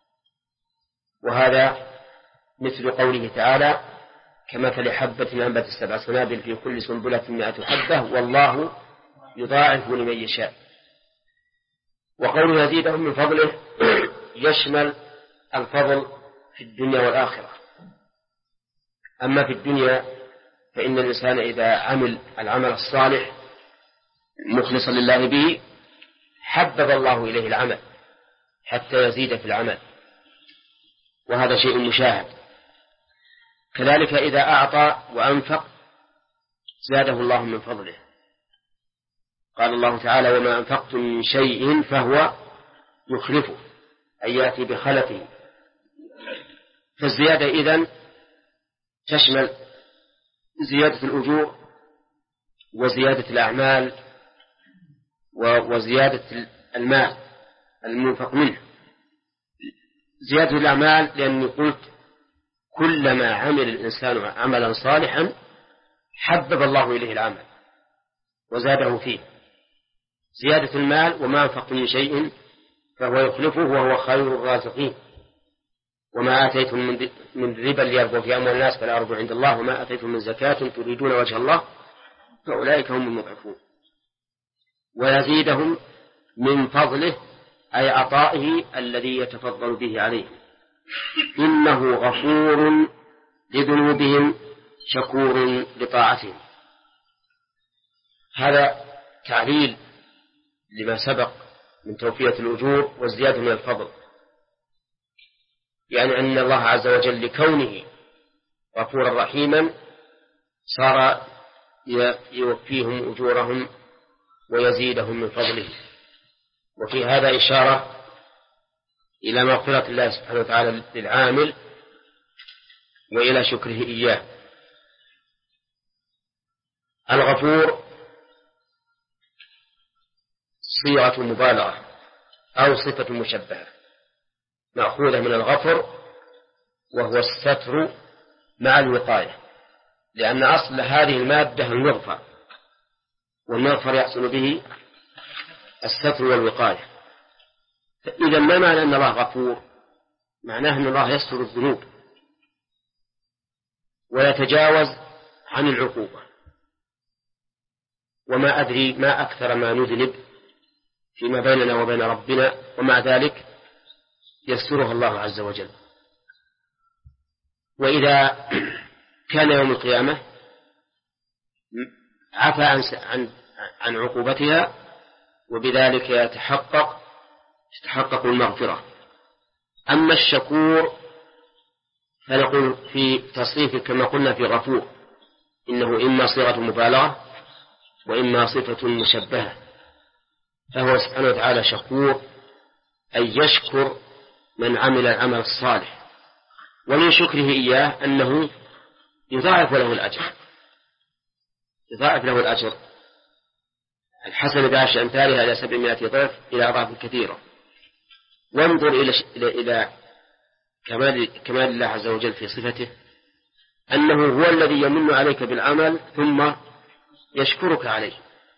S1: وهذا مثل قوله تعالى كمثل حبة أنبتت 7 سنابل في كل سنبلة 100 حبة والله يضاعف لمن يشاء. وقوله يزيدهم من فضله يشمل الفضل في الدنيا والآخرة. أما في الدنيا فإن الإنسان إذا عمل العمل الصالح مخلصا لله به حبب الله إليه العمل حتى يزيد في العمل، وهذا شيء مشاهد. كذلك إذا أعطى وأنفق زاده الله من فضله. قال الله تعالى وما أنفقتم من شيء فهو يخلفه، أي يأتي بخلفه. فالزيادة إذن تشمل زيادة الأجور وزيادة الأعمال وزيادة المال المنفق منه. زيادة الأعمال لأني قلت كلما عمل الإنسان عملا صالحا حبب الله إليه العمل وزاده فيه. زيادة المال وما أنفقتم من شيء فهو يخلفه وهو خير الرازقين. وما آتيتم من ربا ليربو في أموال الناس فلا يربو عند الله وما آتيتم من زكاة تريدون وجه الله فأولئك هم المضعفون. ويزيدهم من فضله أي عطائه الذي يتفضل به عليهم، إنه غفور لذنوبهم شكور لطاعتهم. هذا تعليل لما سبق من توفية الأجور والزيادة من الفضل، يعني أن الله عز وجل لكونه غفورا رحيما صار يوفيهم أجورهم ويزيدهم من فضله. وفي هذا إشارة إلى مغفرة الله سبحانه وتعالى للعامل وإلى شكره إياه. الغفور صيغة مبالغة أو صفة مشبهة مأخوذة من الغفر وهو الستر مع الوقاية، لأن أصل هذه المادة المغفر، والمغفر يحصل به الستر والوقاية. إذا ما معنى أن الله غفور؟ معناه أن الله يستر الذنوب ويتجاوز عن العقوبة. وما أدري ما أكثر ما نذنب فيما بيننا وبين ربنا، ومع ذلك يسترها الله عز وجل. وإذا كان يوم القيامة عفى عن عقوبتها، وبذلك يتحقق المغفرة. أما الشكور فنقول في تصريف كما قلنا في غفور إنه إما صيغة مبالغة وإما صفة مشبهة. فهو سبحانه وتعالى شكور أي يشكر من عمل العمل الصالح، ومن شكره إياه أنه يضاعف له الأجر، يضاعف له الأجر الحسنة بعشر أمثالها إلى 700 ضعف إلى أضعاف كثيرة. وانظر إلى كمال الله عز وجل في صفته، أنه هو الذي يمن عليك بالعمل ثم يشكرك عليه.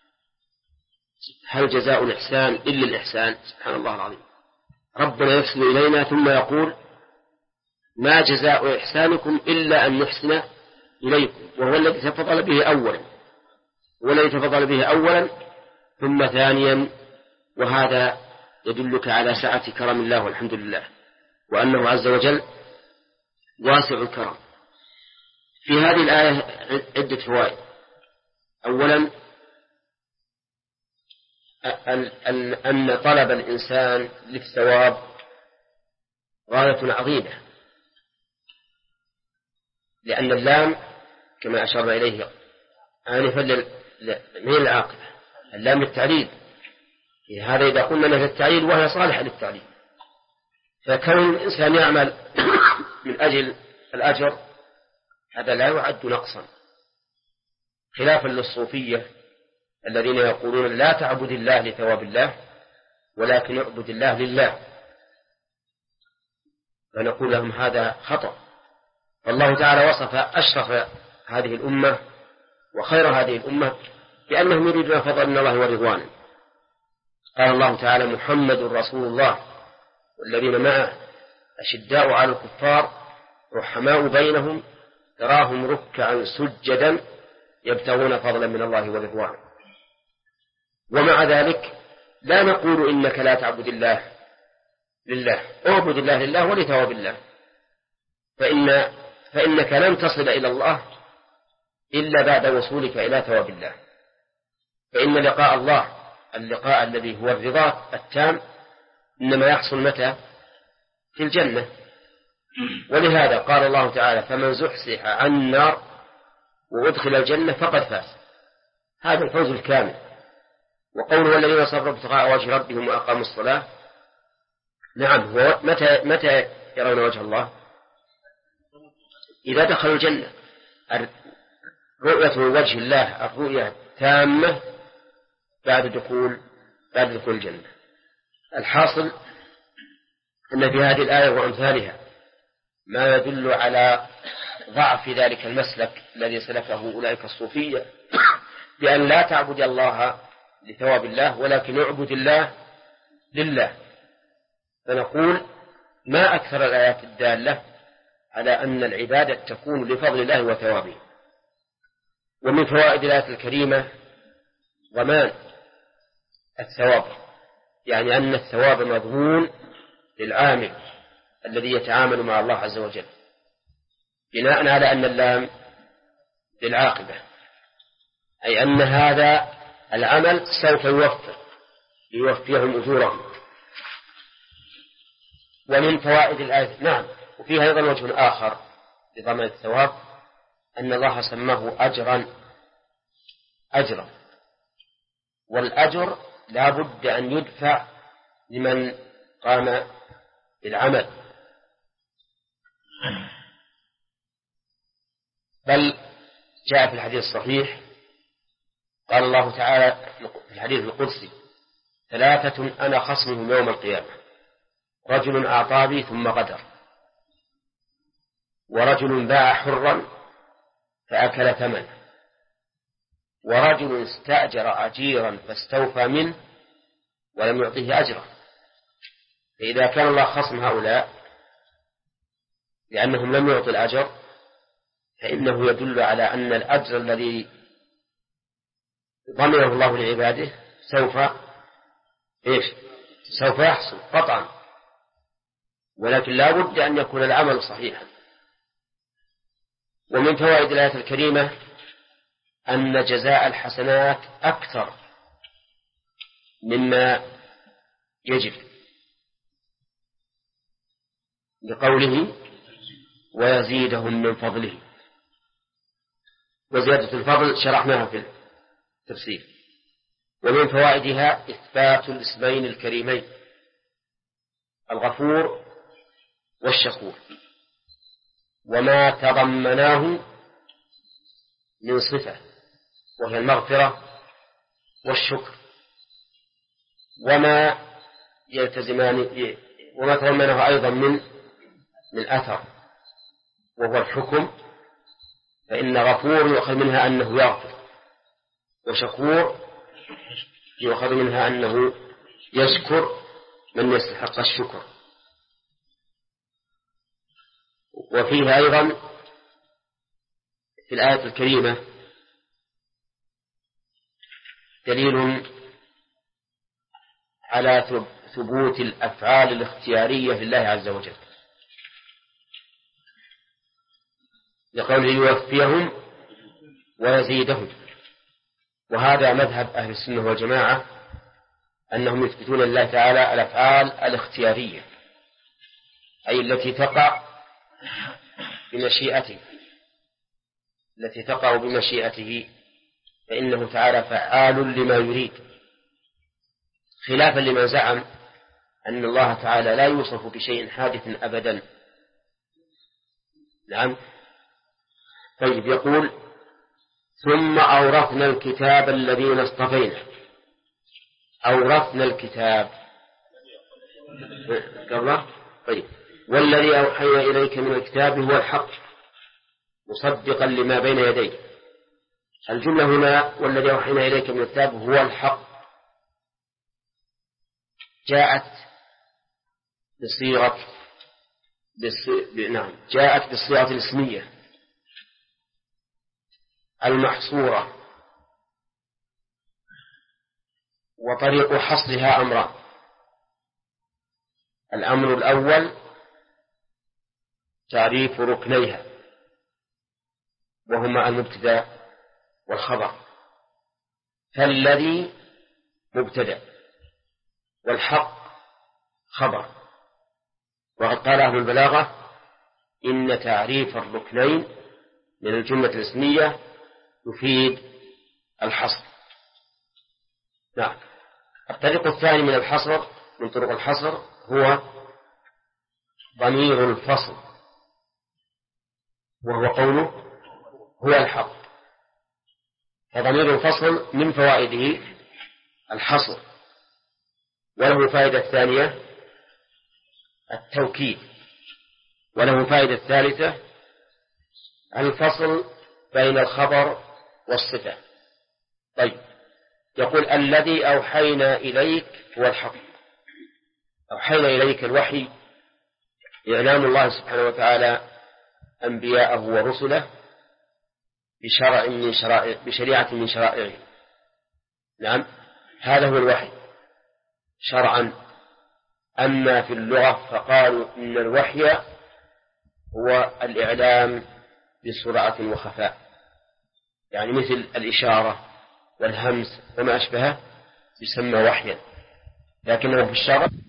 S1: هل جزاء الإحسان إلا الإحسان؟ سبحان الله العظيم. ربنا يحسن إلينا ثم يقول ما جزاء إحسانكم إلا أن يحسن إليكم، وهو الذي تفضل به أولا، والذي تفضل به أولا ثم ثانيا. وهذا يدلك على سعة كرم الله والحمد لله، وأنه عز وجل واسع الكرم. في هذه الآية عدة فوائد. أولا أن طلب الإنسان للثواب غاية عظيمة، لأن اللام كما أشار إليه آنفا من العاقبة، اللام للتعليل، هذا إذا قلنا له التعليل وهي صالحة للتعليل. فكون الإنسان يعمل من أجل الأجر هذا لا يعد نقصا، خلافا للصوفية الذين يقولون لا تعبد الله لثواب الله ولكن اعبد الله لله، فنقول لهم هذا خطأ. فالله تعالى وصف أشرف هذه الأمة وخير هذه الأمة بأنهم يريدون فضل من الله ورضوانه. قال الله تعالى محمد رسول الله والذين معه أشداء على الكفار رحماء بينهم تراهم ركعا سجدا يبتغون فضلا من الله ورضوانه. ومع ذلك لا نقول إنك لا تعبد الله لله، اعبد الله لله ولثواب الله، فإنك لن تصل إلى الله إلا بعد وصولك إلى ثواب الله. فإن لقاء الله اللقاء الذي هو الرضا التام إنما يحصل متى؟ في الجنة. ولهذا قال الله تعالى فمن زحزح عن النار وأدخل الجنة فقد فاز، هذا الفوز الكامل. وقوله الذين صبروا ابتغاء وجه ربهم وأقاموا الصلاة، نعم، متى يرون وجه الله؟ إذا دخلوا الجنة. رؤية وجه الله الرؤية تامة بعد دخول الجنة. الحاصل أن في هذه الآية وأمثالها ما يدل على ضعف ذلك المسلك الذي سلكه أولئك الصوفية بأن لا تعبد الله لثواب الله ولكن اعبد الله لله. فنقول ما أكثر الآيات الدالة على أن العبادة تكون لفضل الله وثوابه. ومن فوائد الآية الكريمة ضمان الثواب، يعني أن الثواب مضمون للعامل الذي يتعامل مع الله عز وجل، بناء على أن اللام للعاقبة، أي أن هذا العمل سوف يوفيهم أجورهم. ومن فوائد الآية نعم، وفيها أيضا وجه آخر لضمان الثواب، أن الله سماه أجرا، والأجر لا بد أن يدفع لمن قام بالعمل، بل جاء في الحديث الصحيح قال الله تعالى في الحديث القدسي ثلاثة أنا خصمهم يوم القيامة، رجل أعطى بي ثم غدر، ورجل باع حرا فأكل ثمنه، ورجل استأجر أجيرا فاستوفى منه ولم يعطيه أجره. فإذا كان الله خصم هؤلاء لأنهم لم يعطوا الأجر فإنه يدل على أن الأجر الذي ضمنه الله لعباده سوف يحصل قطعا، ولكن لا بد أن يكون العمل صحيحا. ومن فوائد الآية الكريمة أن جزاء الحسنات أكثر مما يجب، لقوله ويزيدهم من فضله، وزيادة الفضل شرحناها في التفسير. ومن فوائدها إثبات الاسمين الكريمين الغفور والشكور، وما تضمناه من صفة وهي المغفرة والشكر، وما يلتزمان وما تضمنه أيضا من أثر وهو الحكم، فإن غفور يؤخذ منها أنه يغفر، وشكور يؤخذ منها أنه يشكر من يستحق الشكر. وفيه أيضا في الآية الكريمة دليل على ثبوت الأفعال الاختيارية لله عز وجل، لقوله يوفيهم ويزيدهم. وهذا مذهب أهل السنة والجماعة، أنهم يثبتون لله تعالى الأفعال الاختيارية، أي التي تقع بمشيئته، فإنه تعالى فعال لما يريد، خلافا لمن زعم أن الله تعالى لا يوصف بشيء حادث أبدا. نعم. طيب، يقول ثم أورثنا الكتاب الذين اصطفينا. أورثنا الكتاب قبله. طيب، والذي أوحينا إليك من الكتاب هو الحق مصدقا لما بين يديه. الجملة هنا والذي أوحينا إليك من الكتاب هو الحق جاءت بالصيغة الاسمية المحصورة، وطريق حصرها أمران. الأمر الأول تعريف ركنيها، وهما المبتدأ والخبر، فالذي مبتدأ والحق خبر. وقد قال أهل البلاغة إن تعريف الركنين من الجملة الاسمية يفيد الحصر. نعم. الطريق الثاني من طرق الحصر هو ضمير الفصل، وهو قوله هو الحق. فضمير الفصل من فوائده الحصر، وله فائدة ثانية التوكيد، وله فائدة ثالثة الفصل بين الخبر والصفة. طيب، يقول الذي أوحينا إليك هو الحق. أوحينا إليك الوحي إعلام الله سبحانه وتعالى أنبياءه ورسله بشريعة من شرائعه. نعم، هذا هو الوحي شرعا. أما في اللغة فقالوا إن الوحي هو الإعلام بسرعة وخفاء، يعني مثل الإشارة والهمس وما أشبهه يسمى وحيا، لكنه في الشرع